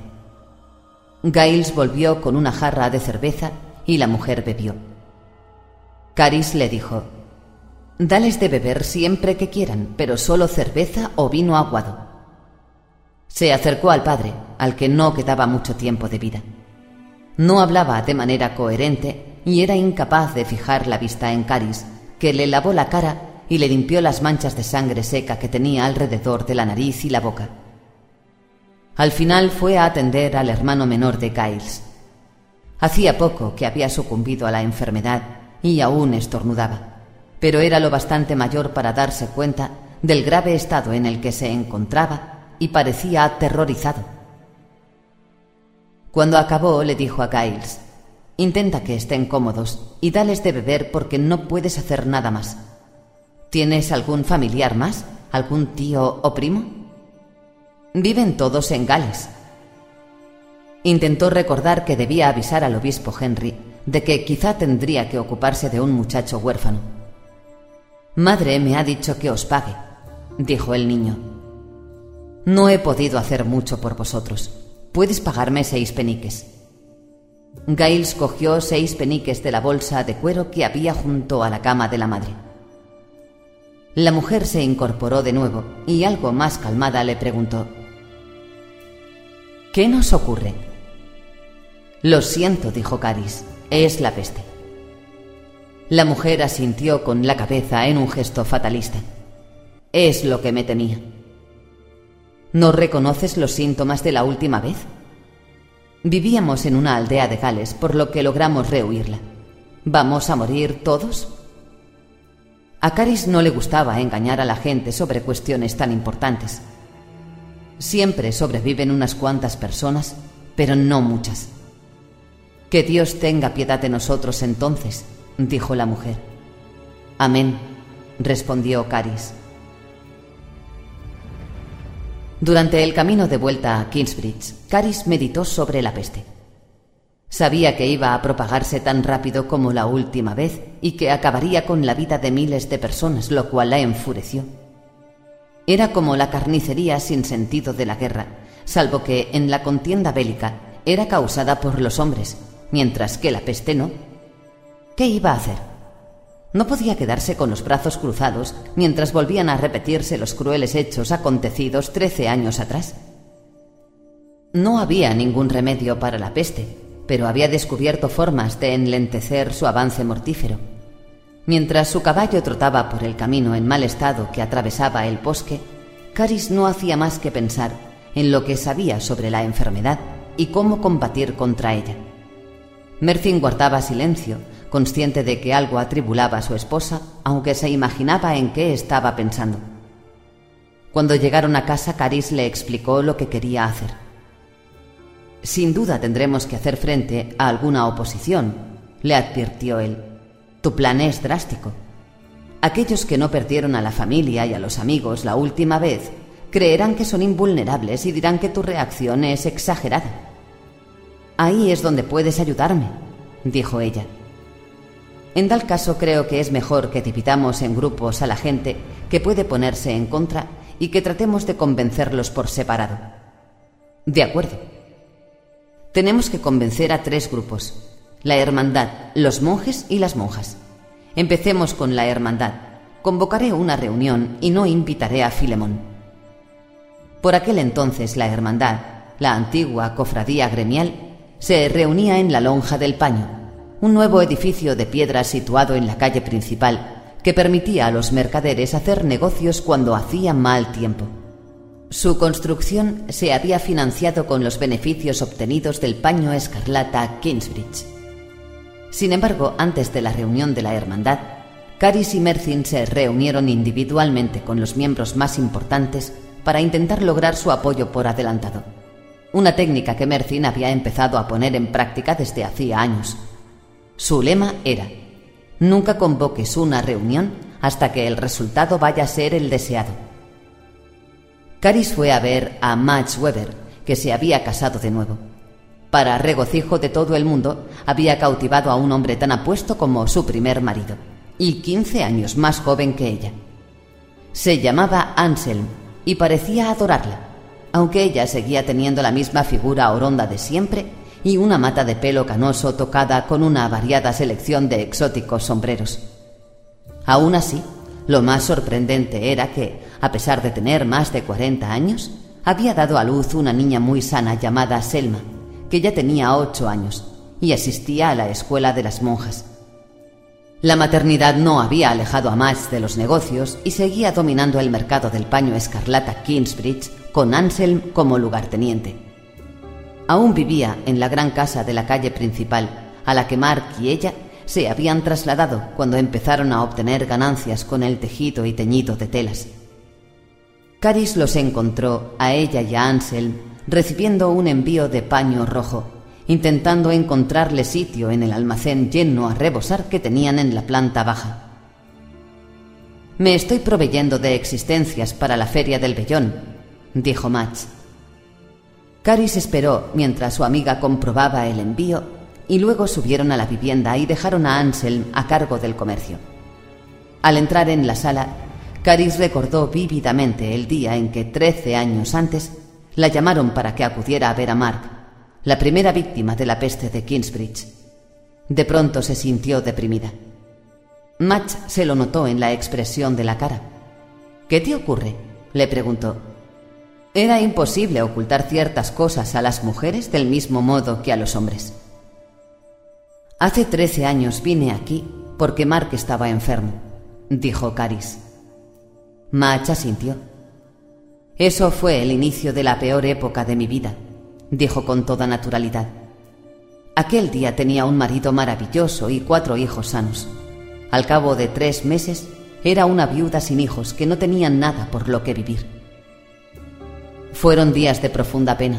Giles volvió con una jarra de cerveza y la mujer bebió. Caris le dijo: «Dales de beber siempre que quieran, pero solo cerveza o vino aguado». Se acercó al padre, al que no quedaba mucho tiempo de vida. No hablaba de manera coherente y era incapaz de fijar la vista en Caris, que le lavó la cara y le limpió las manchas de sangre seca que tenía alrededor de la nariz y la boca. Al final fue a atender al hermano menor de Giles. Hacía poco que había sucumbido a la enfermedad y aún estornudaba, pero era lo bastante mayor para darse cuenta del grave estado en el que se encontraba y parecía aterrorizado. Cuando acabó, le dijo a Giles: «Intenta que estén cómodos y dales de beber porque no puedes hacer nada más. ¿Tienes algún familiar más? ¿Algún tío o primo?» «Viven todos en Gales». Intentó recordar que debía avisar al obispo Henry de que quizá tendría que ocuparse de un muchacho huérfano. «Madre me ha dicho que os pague», dijo el niño. «No he podido hacer mucho por vosotros. Puedes pagarme seis peniques». Giles cogió seis peniques de la bolsa de cuero que había junto a la cama de la madre. La mujer se incorporó de nuevo y algo más calmada le preguntó: «¿Qué nos ocurre?». «Lo siento», dijo Caris, «es la peste». La mujer asintió con la cabeza en un gesto fatalista. «Es lo que me temía». «¿No reconoces los síntomas de la última vez?». «Vivíamos en una aldea de Gales, por lo que logramos rehuirla. ¿Vamos a morir todos?». A Caris no le gustaba engañar a la gente sobre cuestiones tan importantes. Siempre sobreviven unas cuantas personas, pero no muchas. «Que Dios tenga piedad de nosotros entonces», dijo la mujer. «Amén», respondió Caris. Durante el camino de vuelta a Kingsbridge, Caris meditó sobre la peste. Sabía que iba a propagarse tan rápido como la última vez y que acabaría con la vida de miles de personas, lo cual la enfureció. Era como la carnicería sin sentido de la guerra, salvo que en la contienda bélica era causada por los hombres, mientras que la peste no. ¿Qué iba a hacer? No podía quedarse con los brazos cruzados mientras volvían a repetirse los crueles hechos acontecidos trece años atrás. No había ningún remedio para la peste, pero había descubierto formas de enlentecer su avance mortífero. Mientras su caballo trotaba por el camino en mal estado que atravesaba el bosque, Caris no hacía más que pensar en lo que sabía sobre la enfermedad y cómo combatir contra ella. Mercyn guardaba silencio, consciente de que algo atribulaba a su esposa, aunque se imaginaba en qué estaba pensando. Cuando llegaron a casa, Caris le explicó lo que quería hacer. «Sin duda tendremos que hacer frente a alguna oposición», le advirtió él. «Tu plan es drástico. Aquellos que no perdieron a la familia y a los amigos la última vez creerán que son invulnerables y dirán que tu reacción es exagerada. Ahí es donde puedes ayudarme», dijo ella. «En tal caso creo que es mejor que dividamos en grupos a la gente que puede ponerse en contra y que tratemos de convencerlos por separado». «De acuerdo. Tenemos que convencer a tres grupos: la hermandad, los monjes y las monjas. Empecemos con la hermandad. Convocaré una reunión y no invitaré a Filemón». Por aquel entonces la hermandad, la antigua cofradía gremial, se reunía en la Lonja del Paño, un nuevo edificio de piedra situado en la calle principal que permitía a los mercaderes hacer negocios cuando hacía mal tiempo. Su construcción se había financiado con los beneficios obtenidos del paño escarlata Kingsbridge. Sin embargo, antes de la reunión de la hermandad, Caris y Mercyn se reunieron individualmente con los miembros más importantes para intentar lograr su apoyo por adelantado, una técnica que Mercyn había empezado a poner en práctica desde hacía años. Su lema era: «Nunca convoques una reunión hasta que el resultado vaya a ser el deseado». Caris fue a ver a Madge Weber, que se había casado de nuevo. Para regocijo de todo el mundo, había cautivado a un hombre tan apuesto como su primer marido, y quince años más joven que ella. Se llamaba Anselm y parecía adorarla, aunque ella seguía teniendo la misma figura oronda de siempre y una mata de pelo canoso tocada con una variada selección de exóticos sombreros. Aún así, lo más sorprendente era que, a pesar de tener más de cuarenta años, había dado a luz una niña muy sana llamada Selma, que ya tenía ocho años y asistía a la escuela de las monjas. La maternidad no había alejado a Madge de los negocios y seguía dominando el mercado del paño escarlata Kingsbridge, con Anselm como lugarteniente. Aún vivía en la gran casa de la calle principal, a la que Mark y ella se habían trasladado cuando empezaron a obtener ganancias con el tejido y teñido de telas. Caris los encontró, a ella y a Anselm, recibiendo un envío de paño rojo, intentando encontrarle sitio en el almacén lleno a rebosar que tenían en la planta baja. «Me estoy proveyendo de existencias para la feria del vellón», dijo Madge. Caris esperó mientras su amiga comprobaba el envío y luego subieron a la vivienda y dejaron a Anselm a cargo del comercio. Al entrar en la sala, Caris recordó vívidamente el día en que, trece años antes, la llamaron para que acudiera a ver a Mark, la primera víctima de la peste de Kingsbridge. De pronto se sintió deprimida. Madge se lo notó en la expresión de la cara. «¿Qué te ocurre?», le preguntó. Era imposible ocultar ciertas cosas a las mujeres del mismo modo que a los hombres. «Hace trece años vine aquí porque Mark estaba enfermo», dijo Caris. Madge asintió. «Eso fue el inicio de la peor época de mi vida», dijo con toda naturalidad. «Aquel día tenía un marido maravilloso y cuatro hijos sanos. Al cabo de tres meses era una viuda sin hijos que no tenían nada por lo que vivir. Fueron días de profunda pena».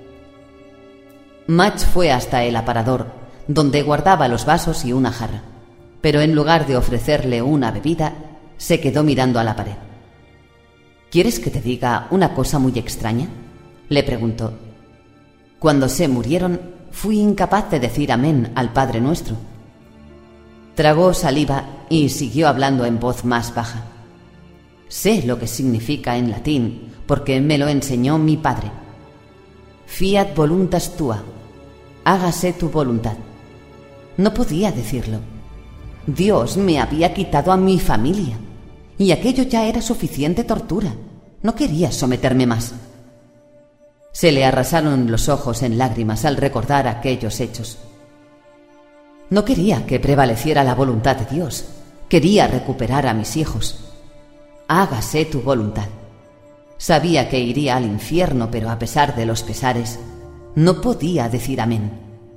Madge fue hasta el aparador, donde guardaba los vasos y una jarra, pero en lugar de ofrecerle una bebida, se quedó mirando a la pared. «¿Quieres que te diga una cosa muy extraña?», le preguntó. «Cuando se murieron, fui incapaz de decir amén al Padre Nuestro». Tragó saliva y siguió hablando en voz más baja. «Sé lo que significa en latín, porque me lo enseñó mi padre. Fiat voluntas tua, hágase tu voluntad». No podía decirlo. Dios me había quitado a mi familia, y aquello ya era suficiente tortura. No quería someterme más. Se le arrasaron los ojos en lágrimas al recordar aquellos hechos. No quería que prevaleciera la voluntad de Dios, Quería recuperar a mis hijos. Hágase tu voluntad. Sabía que iría al infierno, pero a pesar de los pesares, no podía decir amén.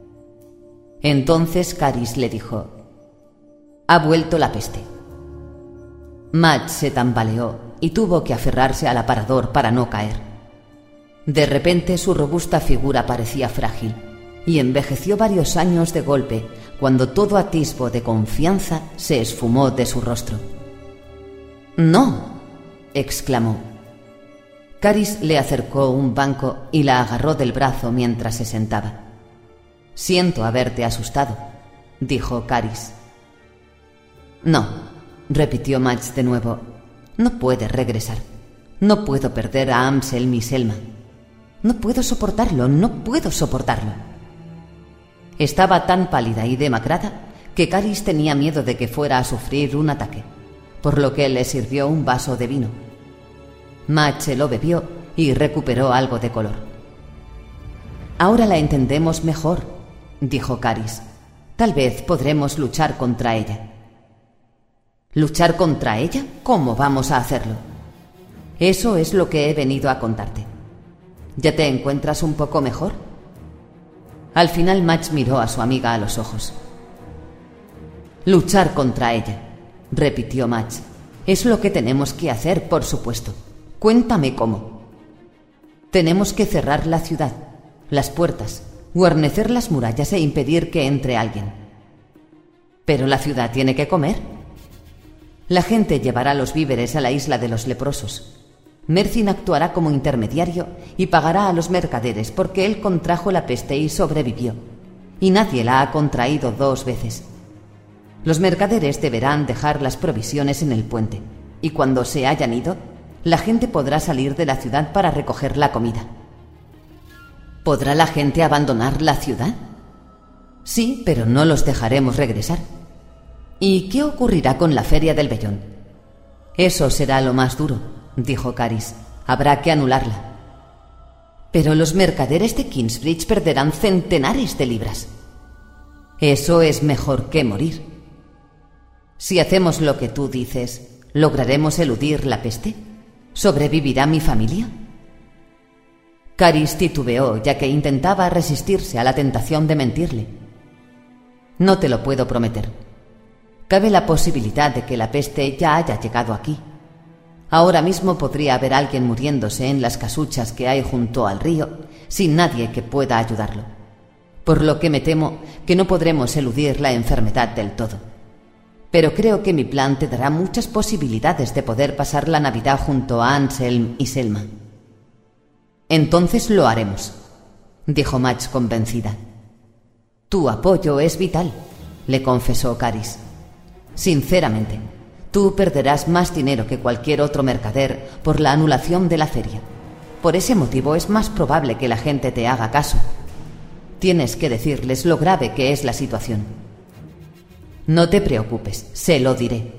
Entonces Caris le dijo: «Ha vuelto la peste». Madge se tambaleó y tuvo que aferrarse al aparador para no caer. De repente su robusta figura parecía frágil y envejeció varios años de golpe cuando todo atisbo de confianza se esfumó de su rostro. «¡No!», exclamó. Caris le acercó un banco y la agarró del brazo mientras se sentaba. «Siento haberte asustado», dijo Caris. «No», repitió Madge de nuevo. «No puedes regresar. No puedo perder a Anselm y Selma. No puedo soportarlo, no puedo soportarlo». Estaba tan pálida y demacrada que Caris tenía miedo de que fuera a sufrir un ataque, por lo que le sirvió un vaso de vino. Madge lo bebió y recuperó algo de color. «Ahora la entendemos mejor», dijo Caris. «Tal vez podremos luchar contra ella». «¿Luchar contra ella? ¿Cómo vamos a hacerlo?» «Eso es lo que he venido a contarte. ¿Ya te encuentras un poco mejor?» Al final Madge miró a su amiga a los ojos. «Luchar contra ella», repitió Madge. «Es lo que tenemos que hacer, por supuesto. Cuéntame cómo». «Tenemos que cerrar la ciudad, las puertas, guarnecer las murallas e impedir que entre alguien». «Pero la ciudad tiene que comer». «La gente llevará los víveres a la isla de los leprosos. Mercin actuará como intermediario y pagará a los mercaderes porque él contrajo la peste y sobrevivió, y nadie la ha contraído dos veces. Los mercaderes deberán dejar las provisiones en el puente, y cuando se hayan ido, la gente podrá salir de la ciudad para recoger la comida». «¿Podrá la gente abandonar la ciudad?» «Sí, pero no los dejaremos regresar». «¿Y qué ocurrirá con la feria del vellón?» «Eso será lo más duro», dijo Caris. «Habrá que anularla». «Pero los mercaderes de Kingsbridge perderán centenares de libras». «Eso es mejor que morir». «Si hacemos lo que tú dices, ¿lograremos eludir la peste? ¿Sobrevivirá mi familia?» Caris titubeó, ya que intentaba resistirse a la tentación de mentirle. «No te lo puedo prometer. Cabe la posibilidad de que la peste ya haya llegado aquí. Ahora mismo podría haber alguien muriéndose en las casuchas que hay junto al río, sin nadie que pueda ayudarlo. Por lo que me temo que no podremos eludir la enfermedad del todo. Pero creo que mi plan te dará muchas posibilidades de poder pasar la Navidad junto a Anselm y Selma». «Entonces lo haremos», dijo Madge convencida. «Tu apoyo es vital», le confesó Caris. «Sinceramente, tú perderás más dinero que cualquier otro mercader por la anulación de la feria. Por ese motivo es más probable que la gente te haga caso. Tienes que decirles lo grave que es la situación». «No te preocupes, se lo diré».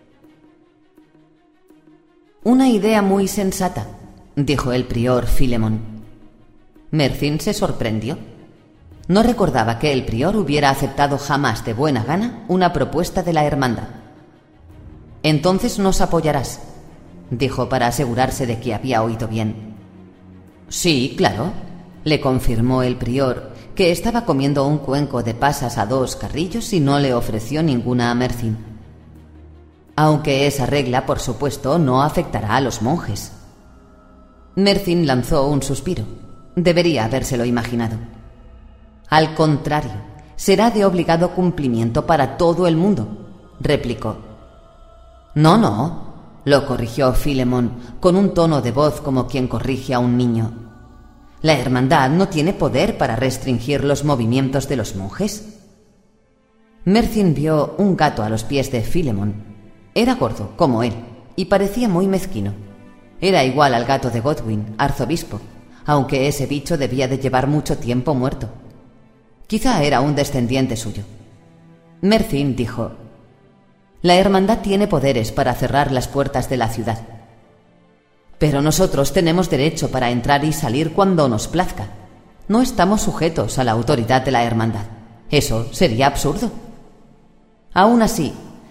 «Una idea muy sensata», dijo el prior Philemon. Mercin se sorprendió. No recordaba que el prior hubiera aceptado jamás de buena gana una propuesta de la hermandad. «Entonces nos apoyarás», dijo para asegurarse de que había oído bien. «Sí, claro», le confirmó el prior, que estaba comiendo un cuenco de pasas a dos carrillos y no le ofreció ninguna a Mercin. «Aunque esa regla, por supuesto, no afectará a los monjes». Mercin lanzó un suspiro. Debería habérselo imaginado. «Al contrario, será de obligado cumplimiento para todo el mundo», replicó. «No, no», lo corrigió Philemon con un tono de voz como quien corrige a un niño. «La hermandad no tiene poder para restringir los movimientos de los monjes». Mercin vio un gato a los pies de Philemon. Era gordo, como él, y parecía muy mezquino. Era igual al gato de Godwin, arzobispo, aunque ese bicho debía de llevar mucho tiempo muerto. Quizá era un descendiente suyo. Mercin dijo: «La hermandad tiene poderes para cerrar las puertas de la ciudad. Pero nosotros tenemos derecho para entrar y salir cuando nos plazca. No estamos sujetos a la autoridad de la hermandad. Eso sería absurdo». Aún así,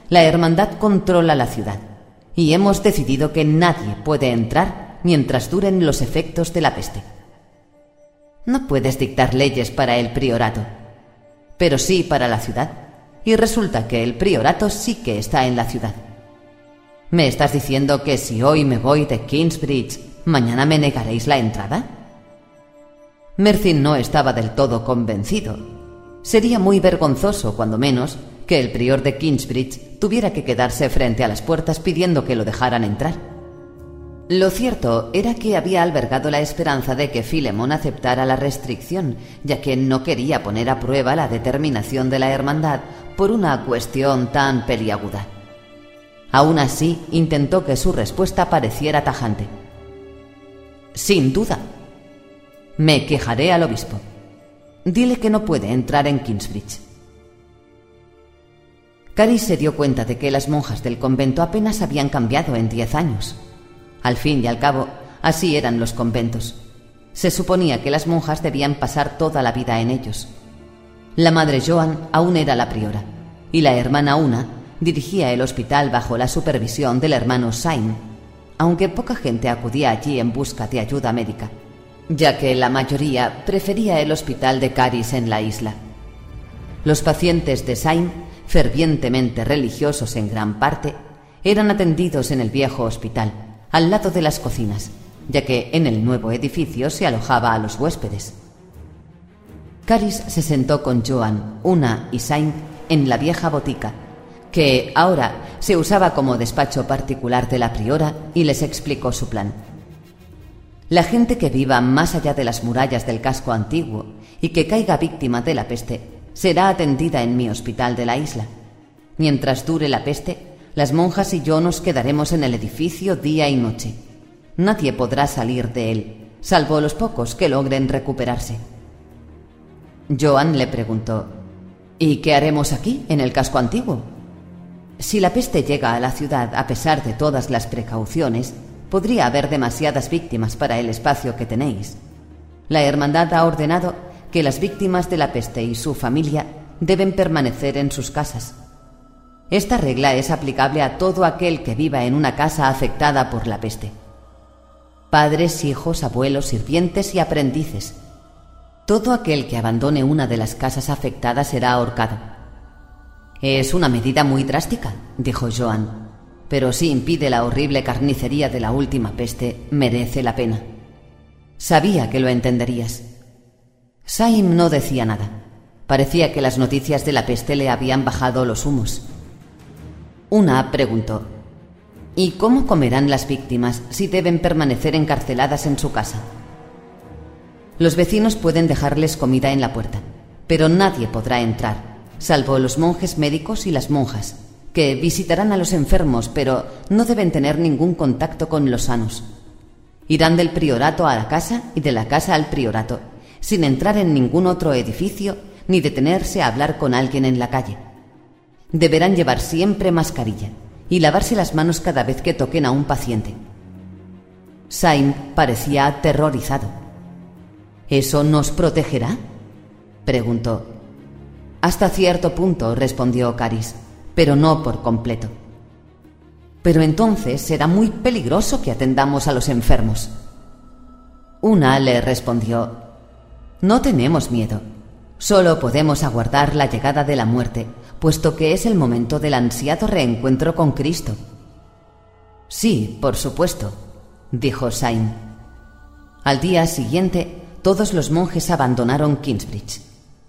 la Hermandad controla la ciudad y hemos decidido que nadie puede entrar mientras duren los efectos de la peste. No puedes dictar leyes para el priorato, pero sí para la ciudad, y resulta que el priorato sí que está en la ciudad. ¿Me estás diciendo que si hoy me voy de Kingsbridge, mañana me negaréis la entrada? Mercyn no estaba del todo convencido. Sería muy vergonzoso, cuando menos, que el prior de Kingsbridge tuviera que quedarse frente a las puertas pidiendo que lo dejaran entrar. Lo cierto era que había albergado la esperanza de que Philemon aceptara la restricción, ya que no quería poner a prueba la determinación de la hermandad por una cuestión tan peliaguda. Aún así, intentó que su respuesta pareciera tajante. Sin duda. Me quejaré al obispo. Dile que no puede entrar en Kingsbridge. Caris se dio cuenta de que las monjas del convento apenas habían cambiado en diez años. Al fin y al cabo, así eran los conventos. Se suponía que las monjas debían pasar toda la vida en ellos. La madre Joan aún era la priora, y la hermana Una dirigía el hospital bajo la supervisión del hermano Syme, aunque poca gente acudía allí en busca de ayuda médica, ya que la mayoría prefería el hospital de Caris en la isla. Los pacientes de Syme, fervientemente religiosos en gran parte, eran atendidos en el viejo hospital, al lado de las cocinas, ya que en el nuevo edificio se alojaba a los huéspedes. Caris se sentó con Joan, Una y Syme en la vieja botica, que ahora se usaba como despacho particular de la priora, y les explicó su plan. La gente que viva más allá de las murallas del casco antiguo y que caiga víctima de la peste será atendida en mi hospital de la isla. Mientras dure la peste, las monjas y yo nos quedaremos en el edificio día y noche. Nadie podrá salir de él, salvo los pocos que logren recuperarse. Joan le preguntó: ¿y qué haremos aquí, en el casco antiguo? Si la peste llega a la ciudad a pesar de todas las precauciones, podría haber demasiadas víctimas para el espacio que tenéis. La hermandad ha ordenado que las víctimas de la peste y su familia deben permanecer en sus casas. Esta regla es aplicable a todo aquel que viva en una casa afectada por la peste. Padres, hijos, abuelos, sirvientes y aprendices. Todo aquel que abandone una de las casas afectadas será ahorcado. Es una medida muy drástica, dijo Joan, pero si impide la horrible carnicería de la última peste, merece la pena. Sabía que lo entenderías. Syme no decía nada. Parecía que las noticias de la peste le habían bajado los humos. Una preguntó: ¿y cómo comerán las víctimas si deben permanecer encarceladas en su casa? Los vecinos pueden dejarles comida en la puerta, pero nadie podrá entrar, salvo los monjes médicos y las monjas, que visitarán a los enfermos, pero no deben tener ningún contacto con los sanos. Irán del priorato a la casa y de la casa al priorato, sin entrar en ningún otro edificio ni detenerse a hablar con alguien en la calle. Deberán llevar siempre mascarilla y lavarse las manos cada vez que toquen a un paciente. Syme parecía aterrorizado. ¿Eso nos protegerá?, preguntó. Hasta cierto punto, respondió Caris, pero no por completo. Pero entonces será muy peligroso que atendamos a los enfermos. Una le respondió: no tenemos miedo. Solo podemos aguardar la llegada de la muerte, puesto que es el momento del ansiado reencuentro con Cristo. Sí, por supuesto, dijo Syme. Al día siguiente, todos los monjes abandonaron Kingsbridge.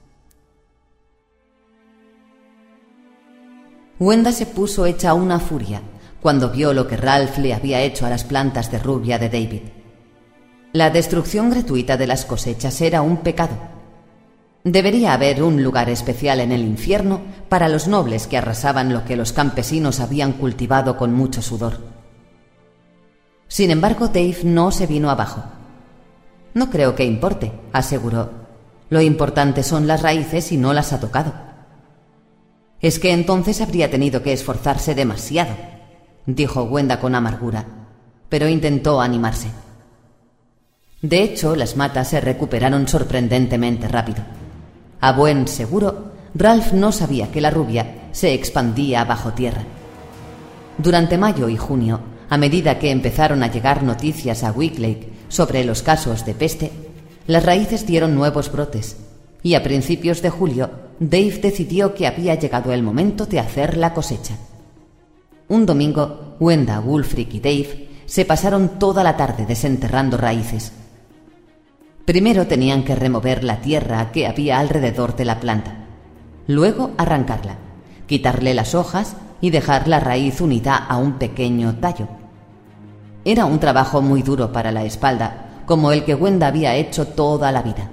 Wenda se puso hecha una furia cuando vio lo que Ralph le había hecho a las plantas de rubia de David. La destrucción gratuita de las cosechas era un pecado. Debería haber un lugar especial en el infierno para los nobles que arrasaban lo que los campesinos habían cultivado con mucho sudor. Sin embargo, Dave no se vino abajo. No creo que importe, aseguró. Lo importante son las raíces y no las ha tocado. Es que entonces habría tenido que esforzarse demasiado, dijo Wenda con amargura, pero intentó animarse. De hecho, las matas se recuperaron sorprendentemente rápido. A buen seguro, Ralph no sabía que la rubia se expandía bajo tierra. Durante mayo y junio, a medida que empezaron a llegar noticias a Wicklake sobre los casos de peste, las raíces dieron nuevos brotes, y a principios de julio, Dave decidió que había llegado el momento de hacer la cosecha. Un domingo, Wenda, Wulfric y Dave se pasaron toda la tarde desenterrando raíces. Primero tenían que remover la tierra que había alrededor de la planta, luego arrancarla, quitarle las hojas y dejar la raíz unida a un pequeño tallo. Era un trabajo muy duro para la espalda, como el que Wenda había hecho toda la vida.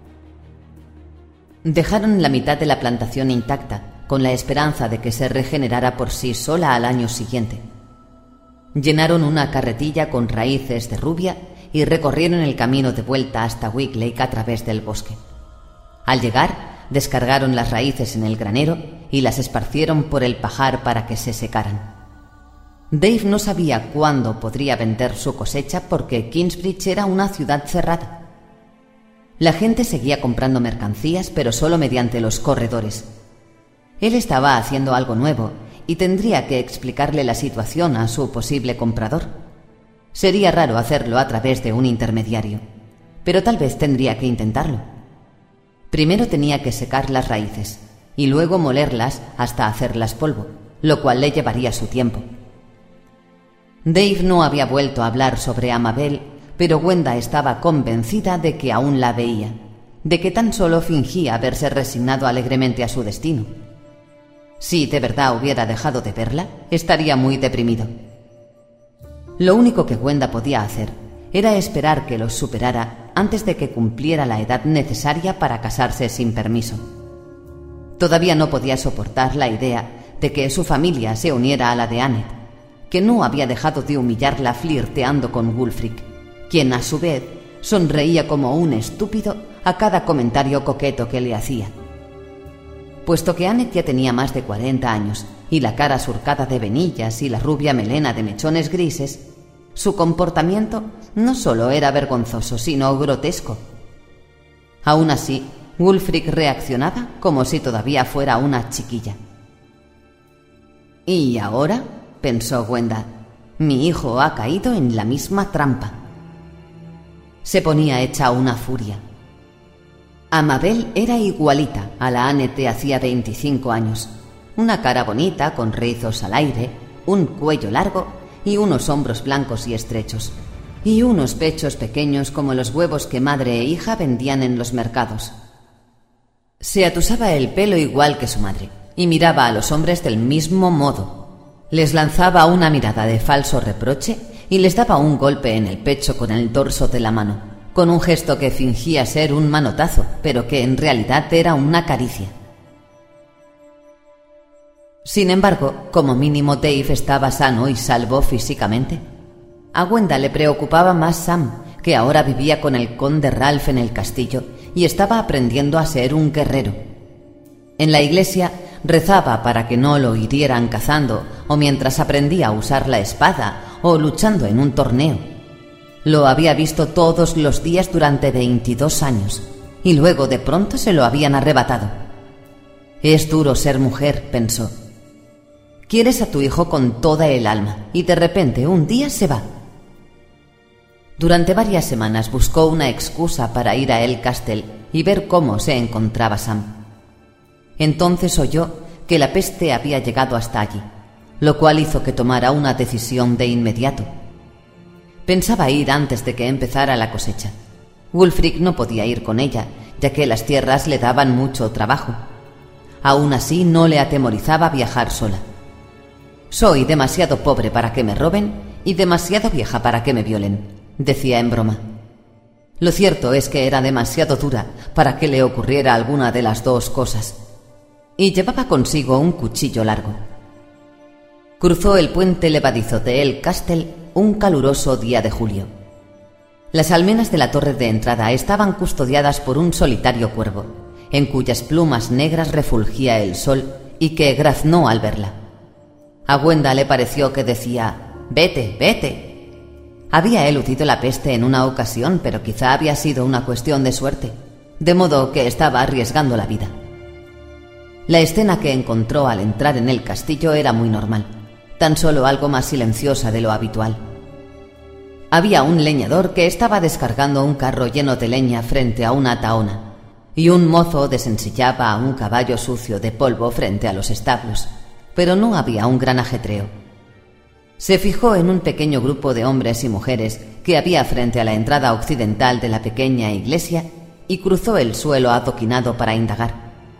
Dejaron la mitad de la plantación intacta, con la esperanza de que se regenerara por sí sola al año siguiente. Llenaron una carretilla con raíces de rubia y recorrieron el camino de vuelta hasta Wicklake a través del bosque. Al llegar, descargaron las raíces en el granero y las esparcieron por el pajar para que se secaran. Dave no sabía cuándo podría vender su cosecha porque Kingsbridge era una ciudad cerrada. La gente seguía comprando mercancías, pero solo mediante los corredores. Él estaba haciendo algo nuevo y tendría que explicarle la situación a su posible comprador. Sería raro hacerlo a través de un intermediario, pero tal vez tendría que intentarlo. Primero tenía que secar las raíces y luego molerlas hasta hacerlas polvo, lo cual le llevaría su tiempo. Dave no había vuelto a hablar sobre Amabel, pero Wenda estaba convencida de que aún la veía, de que tan solo fingía haberse resignado alegremente a su destino. Si de verdad hubiera dejado de verla, estaría muy deprimido. Lo único que Wenda podía hacer era esperar que los superara antes de que cumpliera la edad necesaria para casarse sin permiso. Todavía no podía soportar la idea de que su familia se uniera a la de Annette, que no había dejado de humillarla flirteando con Wulfric, quien a su vez sonreía como un estúpido a cada comentario coqueto que le hacía. Puesto que Annette ya tenía más de cuarenta años y la cara surcada de venillas y la rubia melena de mechones grises, su comportamiento no solo era vergonzoso, sino grotesco. Aún así, Wulfric reaccionaba como si todavía fuera una chiquilla. «¿Y ahora?», pensó Wenda, «mi hijo ha caído en la misma trampa». Se ponía hecha una furia. Amabel era igualita a la Annette de hacía veinticinco años. Una cara bonita con rizos al aire, un cuello largo y unos hombros blancos y estrechos, y unos pechos pequeños como los huevos que madre e hija vendían en los mercados. Se atusaba el pelo igual que su madre y miraba a los hombres del mismo modo. Les lanzaba una mirada de falso reproche y les daba un golpe en el pecho con el dorso de la mano, con un gesto que fingía ser un manotazo, pero que en realidad era una caricia. Sin embargo, como mínimo Dave estaba sano y salvo físicamente. A Wenda le preocupaba más Sam, que ahora vivía con el conde Ralph en el castillo y estaba aprendiendo a ser un guerrero. En la iglesia rezaba para que no lo hirieran cazando o mientras aprendía a usar la espada o luchando en un torneo. Lo había visto todos los días durante veintidós años y luego de pronto se lo habían arrebatado. Es duro ser mujer, pensó. Quieres a tu hijo con toda el alma y de repente un día se va. Durante varias semanas buscó una excusa para ir a El Castel y ver cómo se encontraba Sam. Entonces oyó que la peste había llegado hasta allí, lo cual hizo que tomara una decisión de inmediato. Pensaba ir antes de que empezara la cosecha. Wulfric no podía ir con ella, ya que las tierras le daban mucho trabajo. Aún así, no le atemorizaba viajar sola. «Soy demasiado pobre para que me roben y demasiado vieja para que me violen», decía en broma. Lo cierto es que era demasiado dura para que le ocurriera alguna de las dos cosas, y llevaba consigo un cuchillo largo. Cruzó el puente levadizo de El Castel un caluroso día de julio. Las almenas de la torre de entrada estaban custodiadas por un solitario cuervo, en cuyas plumas negras refulgía el sol y que graznó al verla. A Wenda le pareció que decía «Vete, vete». Había eludido la peste en una ocasión, pero quizá había sido una cuestión de suerte, de modo que estaba arriesgando la vida. La escena que encontró al entrar en el castillo era muy normal, tan solo algo más silenciosa de lo habitual. Había un leñador que estaba descargando un carro lleno de leña frente a una tahona, y un mozo desensillaba a un caballo sucio de polvo frente a los establos, pero no había un gran ajetreo. Se fijó en un pequeño grupo de hombres y mujeres que había frente a la entrada occidental de la pequeña iglesia y cruzó el suelo adoquinado para indagar.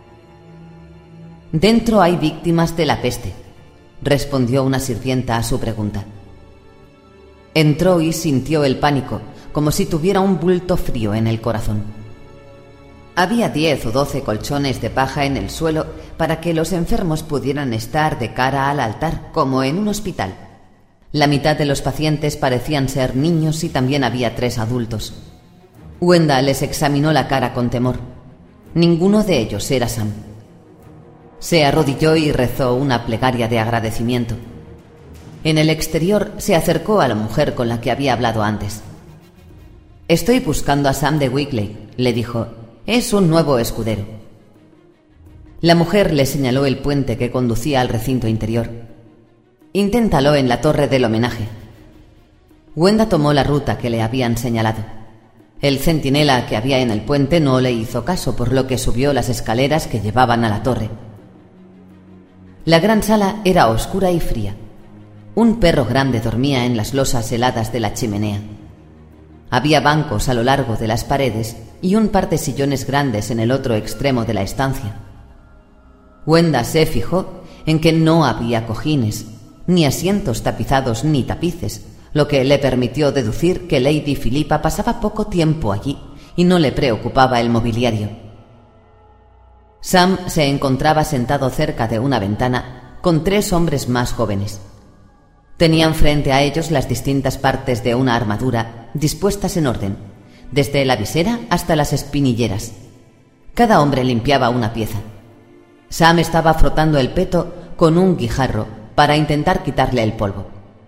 «Dentro hay víctimas de la peste», respondió una sirvienta a su pregunta. Entró y sintió el pánico, como si tuviera un bulto frío en el corazón. Había diez o doce colchones de paja en el suelo para que los enfermos pudieran estar de cara al altar, como en un hospital. La mitad de los pacientes parecían ser niños y también había tres adultos. Wenda les examinó la cara con temor. Ninguno de ellos era Sam. Se arrodilló y rezó una plegaria de agradecimiento. En el exterior se acercó a la mujer con la que había hablado antes. «Estoy buscando a Sam de Wickley», le dijo. «Es un nuevo escudero». La mujer le señaló el puente que conducía al recinto interior. «Inténtalo en la torre del homenaje». Wenda tomó la ruta que le habían señalado. El centinela que había en el puente no le hizo caso, por lo que subió las escaleras que llevaban a la torre. La gran sala era oscura y fría. Un perro grande dormía en las losas heladas de la chimenea. Había bancos a lo largo de las paredes y un par de sillones grandes en el otro extremo de la estancia. Wenda se fijó en que no había cojines, ni asientos tapizados ni tapices, lo que le permitió deducir que Lady Philippa pasaba poco tiempo allí y no le preocupaba el mobiliario. Sam se encontraba sentado cerca de una ventana con tres hombres más jóvenes. Tenían frente a ellos las distintas partes de una armadura dispuestas en orden, desde la visera hasta las espinilleras. Cada hombre limpiaba una pieza. Sam estaba frotando el peto con un guijarro para intentar quitarle el polvo.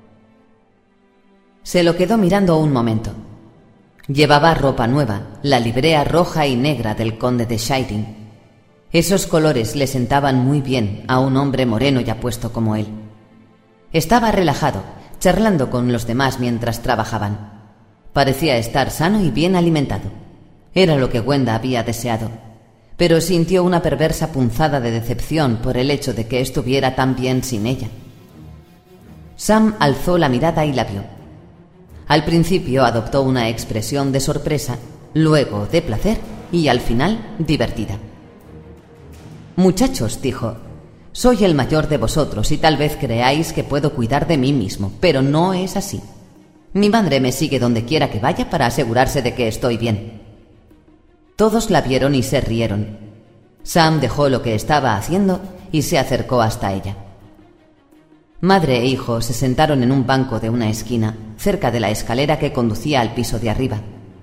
Se lo quedó mirando un momento. Llevaba ropa nueva, la librea roja y negra del conde de Shiring. Esos colores le sentaban muy bien a un hombre moreno y apuesto como él. Estaba relajado, charlando con los demás mientras trabajaban. Parecía estar sano y bien alimentado. Era lo que Wenda había deseado, pero sintió una perversa punzada de decepción por el hecho de que estuviera tan bien sin ella. Sam alzó la mirada y la vio. Al principio adoptó una expresión de sorpresa, luego de placer y al final divertida. «Muchachos», dijo, «soy el mayor de vosotros y tal vez creáis que puedo cuidar de mí mismo, pero no es así. Mi madre me sigue donde quiera que vaya para asegurarse de que estoy bien». Todos la vieron y se rieron. Sam dejó lo que estaba haciendo y se acercó hasta ella. Madre e hijo se sentaron en un banco de una esquina, cerca de la escalera que conducía al piso de arriba.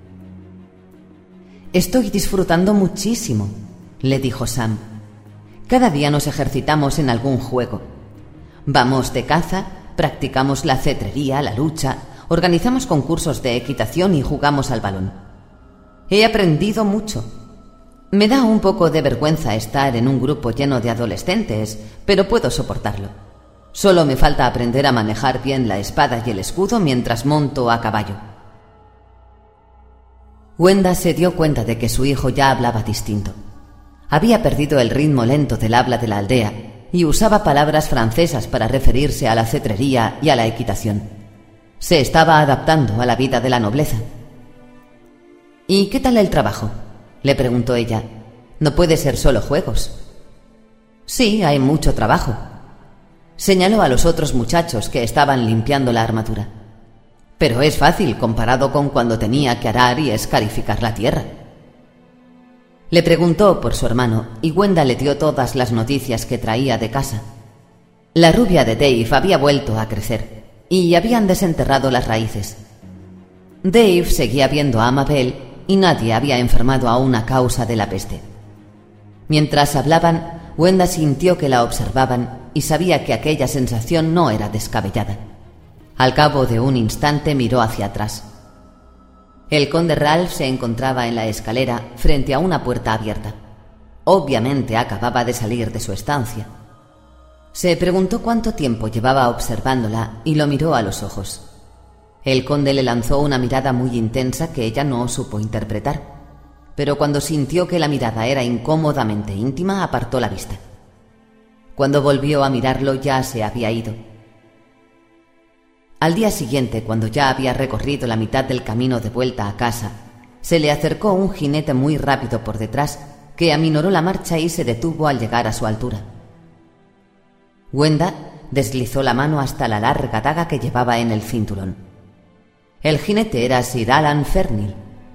«Estoy disfrutando muchísimo», le dijo Sam. «Cada día nos ejercitamos en algún juego. Vamos de caza, practicamos la cetrería, la lucha, organizamos concursos de equitación y jugamos al balón. He aprendido mucho. Me da un poco de vergüenza estar en un grupo lleno de adolescentes, pero puedo soportarlo. Solo me falta aprender a manejar bien la espada y el escudo mientras monto a caballo». Wenda se dio cuenta de que su hijo ya hablaba distinto. Había perdido el ritmo lento del habla de la aldea y usaba palabras francesas para referirse a la cetrería y a la equitación. Se estaba adaptando a la vida de la nobleza. «¿Y qué tal el trabajo?», le preguntó ella. «No puede ser solo juegos». «Sí, hay mucho trabajo». Señaló a los otros muchachos que estaban limpiando la armadura. «Pero es fácil comparado con cuando tenía que arar y escarificar la tierra». Le preguntó por su hermano y Wenda le dio todas las noticias que traía de casa. La rubia de Dave había vuelto a crecer y habían desenterrado las raíces. Dave seguía viendo a Amabel y nadie había enfermado aún a causa de la peste. Mientras hablaban, Wenda sintió que la observaban y sabía que aquella sensación no era descabellada. Al cabo de un instante miró hacia atrás. El conde Ralph se encontraba en la escalera frente a una puerta abierta. obviamente acababa de salir de su estancia. Se preguntó cuánto tiempo llevaba observándola y lo miró a los ojos. El conde le lanzó una mirada muy intensa que ella no supo interpretar, pero cuando sintió que la mirada era incómodamente íntima, apartó la vista. Cuando volvió a mirarlo ya se había ido. Al día siguiente, cuando ya había recorrido la mitad del camino de vuelta a casa, se le acercó un jinete muy rápido por detrás que aminoró la marcha y se detuvo al llegar a su altura. Wenda deslizó la mano hasta la larga daga que llevaba en el cinturón. El jinete era Sir Alan Fernil.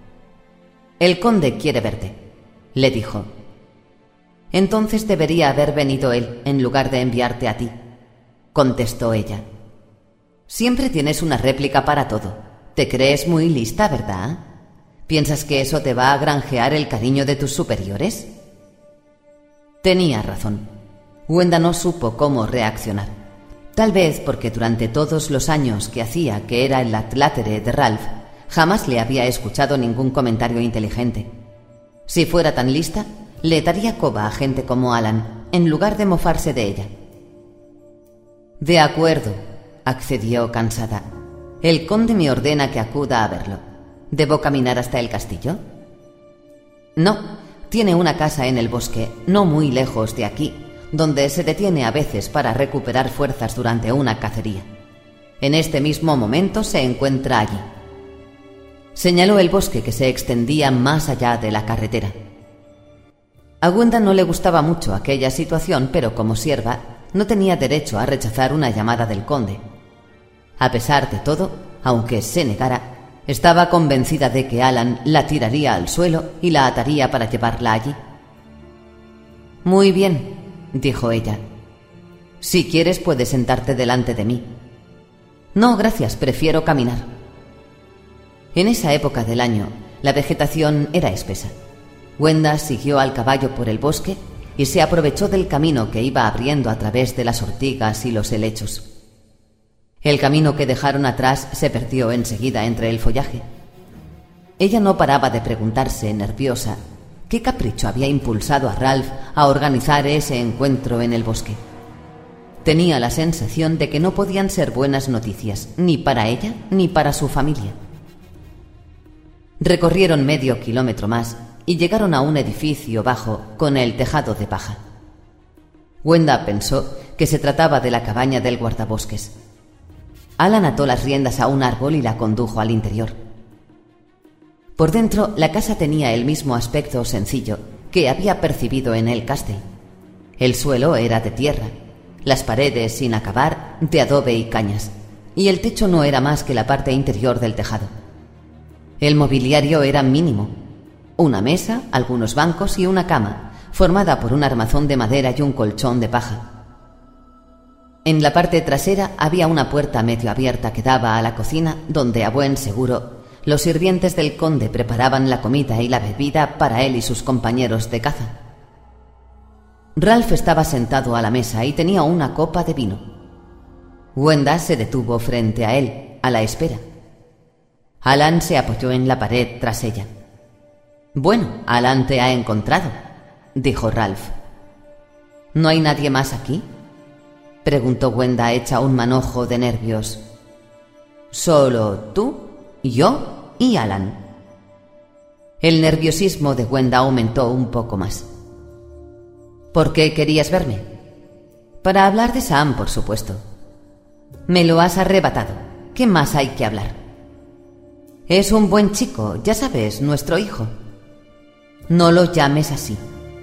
«El conde quiere verte», le dijo. «Entonces debería haber venido él en lugar de enviarte a ti», contestó ella. «Siempre tienes una réplica para todo. Te crees muy lista, ¿verdad? ¿Piensas que eso te va a granjear el cariño de tus superiores?» Tenía razón. Wenda no supo cómo reaccionar. Tal vez porque durante todos los años que hacía que era el atlátere de Ralph, jamás le había escuchado ningún comentario inteligente. Si fuera tan lista, le daría coba a gente como Alan, en lugar de mofarse de ella. «De acuerdo», accedió cansada. «El conde me ordena que acuda a verlo. ¿Debo caminar hasta el castillo?» «No, tiene una casa en el bosque, no muy lejos de aquí, donde se detiene a veces para recuperar fuerzas durante una cacería. En este mismo momento se encuentra allí». Señaló el bosque que se extendía más allá de la carretera. A Wenda no le gustaba mucho aquella situación, pero como sierva no tenía derecho a rechazar una llamada del conde. A pesar de todo, aunque se negara, estaba convencida de que Alan la tiraría al suelo y la ataría para llevarla allí. «Muy bien», dijo ella. «Si quieres puedes sentarte delante de mí». «No, gracias, prefiero caminar». En esa época del año, la vegetación era espesa. Wenda siguió al caballo por el bosque y se aprovechó del camino que iba abriendo a través de las ortigas y los helechos. El camino que dejaron atrás se perdió enseguida entre el follaje. Ella no paraba de preguntarse, nerviosa, qué capricho había impulsado a Ralph a organizar ese encuentro en el bosque. Tenía la sensación de que no podían ser buenas noticias, ni para ella ni para su familia. Recorrieron medio kilómetro más y llegaron a un edificio bajo con el tejado de paja. Wenda pensó que se trataba de la cabaña del guardabosques. Alan ató las riendas a un árbol y la condujo al interior. Por dentro, la casa tenía el mismo aspecto sencillo que había percibido en el castel. El suelo era de tierra, las paredes sin acabar de adobe y cañas, y el techo no era más que la parte interior del tejado. El mobiliario era mínimo: una mesa, algunos bancos y una cama, formada por un armazón de madera y un colchón de paja. En la parte trasera había una puerta medio abierta que daba a la cocina, donde a buen seguro los sirvientes del conde preparaban la comida y la bebida para él y sus compañeros de caza. Ralph estaba sentado a la mesa y tenía una copa de vino. Wenda se detuvo frente a él, a la espera. Alan se apoyó en la pared tras ella. «Bueno, Alan te ha encontrado», dijo Ralph. «¿No hay nadie más aquí?», preguntó Wenda hecha un manojo de nervios. «Solo tú, yo y Alan». El nerviosismo de Wenda aumentó un poco más. «¿Por qué querías verme?» «Para hablar de Sam, por supuesto». «Me lo has arrebatado. ¿Qué más hay que hablar?» «Es un buen chico, ya sabes, nuestro hijo». «No lo llames así».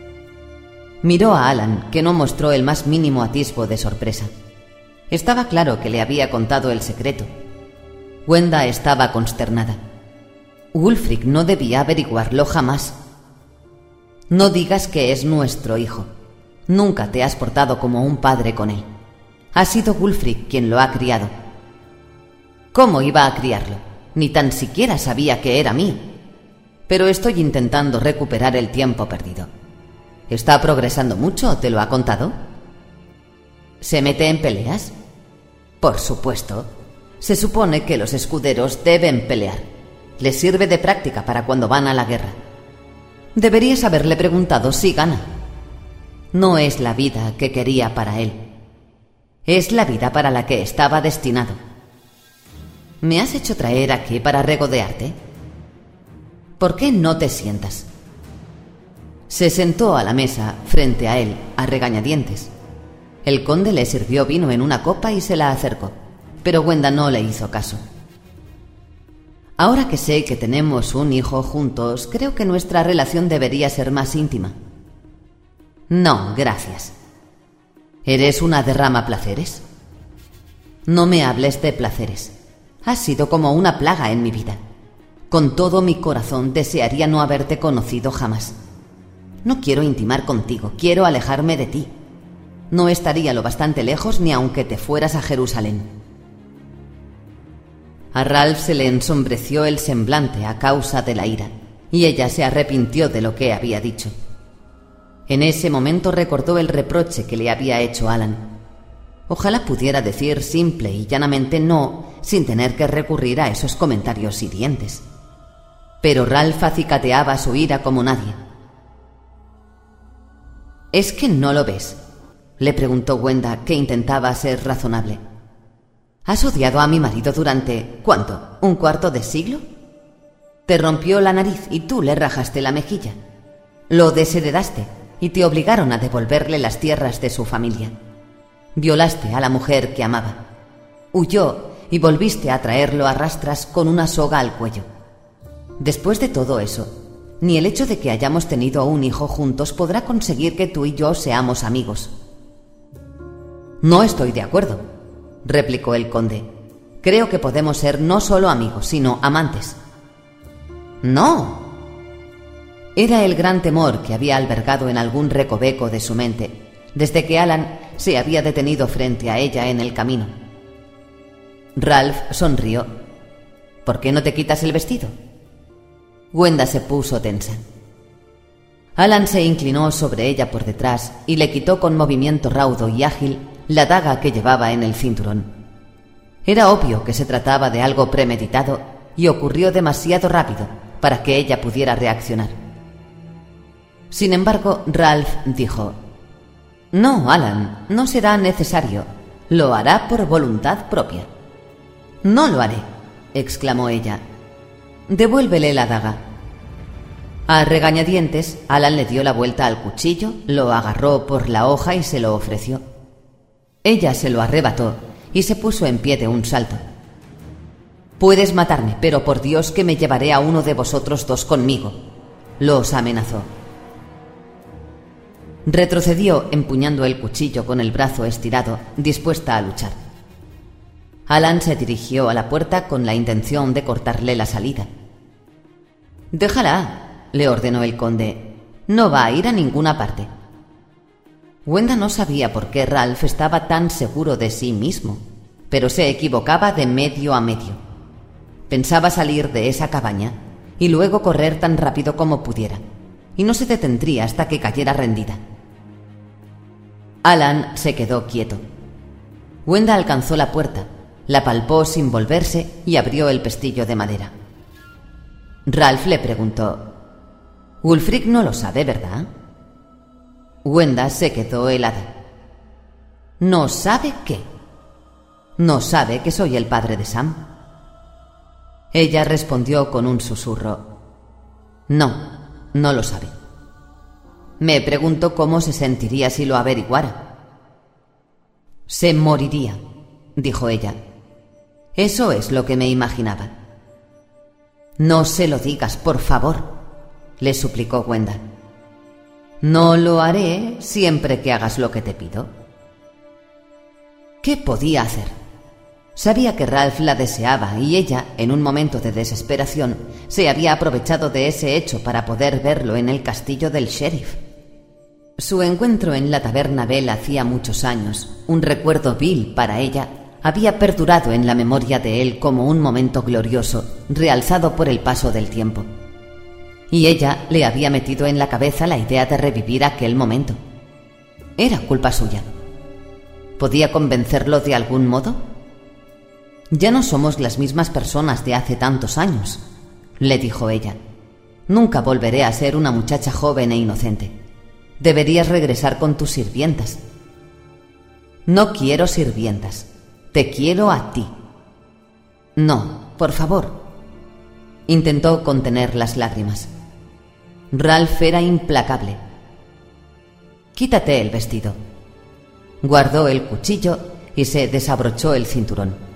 Miró a Alan, que no mostró el más mínimo atisbo de sorpresa. Estaba claro que le había contado el secreto. Wenda estaba consternada. Wulfric no debía averiguarlo jamás. «No digas que es nuestro hijo. Nunca te has portado como un padre con él. Ha sido Wulfric quien lo ha criado». «¿Cómo iba a criarlo? Ni tan siquiera sabía que era mío. Pero estoy intentando recuperar el tiempo perdido». «¿Está progresando mucho? ¿Te lo ha contado?» «¿Se mete en peleas?» «Por supuesto. Se supone que los escuderos deben pelear. Les sirve de práctica para cuando van a la guerra. Deberías haberle preguntado si gana», no es la vida que quería para él. Es la vida para la que estaba destinado. ¿Me has hecho traer aquí para regodearte? ¿Por qué no te sientas? Se sentó a la mesa frente a él, a regañadientes. El conde le sirvió vino en una copa y se la acercó, pero Gwenda no le hizo caso. Ahora que sé que tenemos un hijo juntos, creo que nuestra relación debería ser más íntima. No, gracias. ¿Eres una derrama-placeres? No me hables de placeres. Has sido como una plaga en mi vida. Con todo mi corazón desearía no haberte conocido jamás. No quiero intimar contigo, quiero alejarme de ti. No estaría lo bastante lejos ni aunque te fueras a Jerusalén. A Ralph se le ensombreció el semblante a causa de la ira, y ella se arrepintió de lo que había dicho. En ese momento recordó el reproche que le había hecho Alan. Ojalá pudiera decir simple y llanamente no, sin tener que recurrir a esos comentarios hirientes. Pero Ralph acicateaba su ira como nadie. ¿Es que no lo ves?, le preguntó Gwenda, que intentaba ser razonable. ¿Has odiado a mi marido durante, ¿cuánto?, un cuarto de siglo? Te rompió la nariz y tú le rajaste la mejilla. Lo desheredaste y te obligaron a devolverle las tierras de su familia. Violaste a la mujer que amaba. Huyó y volviste a traerlo a rastras con una soga al cuello. Después de todo eso, ni el hecho de que hayamos tenido un hijo juntos podrá conseguir que tú y yo seamos amigos. No estoy de acuerdo, replicó el conde. Creo que podemos ser no solo amigos, sino amantes. ¡No! Era el gran temor que había albergado en algún recoveco de su mente, desde que Alan se había detenido frente a ella en el camino. Ralph sonrió. ¿Por qué no te quitas el vestido? Gwenda se puso tensa. Alan se inclinó sobre ella por detrás y le quitó con movimiento raudo y ágil la daga que llevaba en el cinturón. Era obvio que se trataba de algo premeditado y ocurrió demasiado rápido para que ella pudiera reaccionar. Sin embargo, Ralph dijo: «No, Alan, no será necesario. Lo hará por voluntad propia». «No lo haré», exclamó ella. «Devuélvele la daga». A regañadientes, Alan le dio la vuelta al cuchillo, lo agarró por la hoja y se lo ofreció. Ella se lo arrebató y se puso en pie de un salto. «Puedes matarme, pero por Dios que me llevaré a uno de vosotros dos conmigo», los amenazó. Retrocedió empuñando el cuchillo con el brazo estirado, dispuesta a luchar. Alan se dirigió a la puerta con la intención de cortarle la salida. «Déjala», le ordenó el conde. «No va a ir a ninguna parte». Gwenda no sabía por qué Ralph estaba tan seguro de sí mismo, pero se equivocaba de medio a medio. Pensaba salir de esa cabaña y luego correr tan rápido como pudiera, y no se detendría hasta que cayera rendida. Alan se quedó quieto. Gwenda alcanzó la puerta, la palpó sin volverse y abrió el pestillo de madera. Ralph le preguntó: «Wulfric no lo sabe, ¿verdad?» Gwenda se quedó helada. «¿No sabe qué?» «No sabe que soy el padre de Sam». Ella respondió con un susurro: «No, no lo sabe». «Me pregunto cómo se sentiría si lo averiguara». «Se moriría», dijo ella. «Eso es lo que me imaginaba». «No se lo digas, por favor», le suplicó Gwenda. «No lo haré siempre que hagas lo que te pido». ¿Qué podía hacer? Sabía que Ralph la deseaba y ella, en un momento de desesperación, se había aprovechado de ese hecho para poder verlo en el castillo del sheriff. Su encuentro en la taberna Bell hacía muchos años, un recuerdo vil para ella, había perdurado en la memoria de él como un momento glorioso, realzado por el paso del tiempo. Y ella le había metido en la cabeza la idea de revivir aquel momento. Era culpa suya. ¿Podía convencerlo de algún modo? «Ya no somos las mismas personas de hace tantos años», le dijo ella. «Nunca volveré a ser una muchacha joven e inocente. Deberías regresar con tus sirvientas. No quiero sirvientas. Te quiero a ti. No, por favor. Intentó contener las lágrimas. Ralph era implacable. Quítate el vestido. Guardó el cuchillo y se desabrochó el cinturón.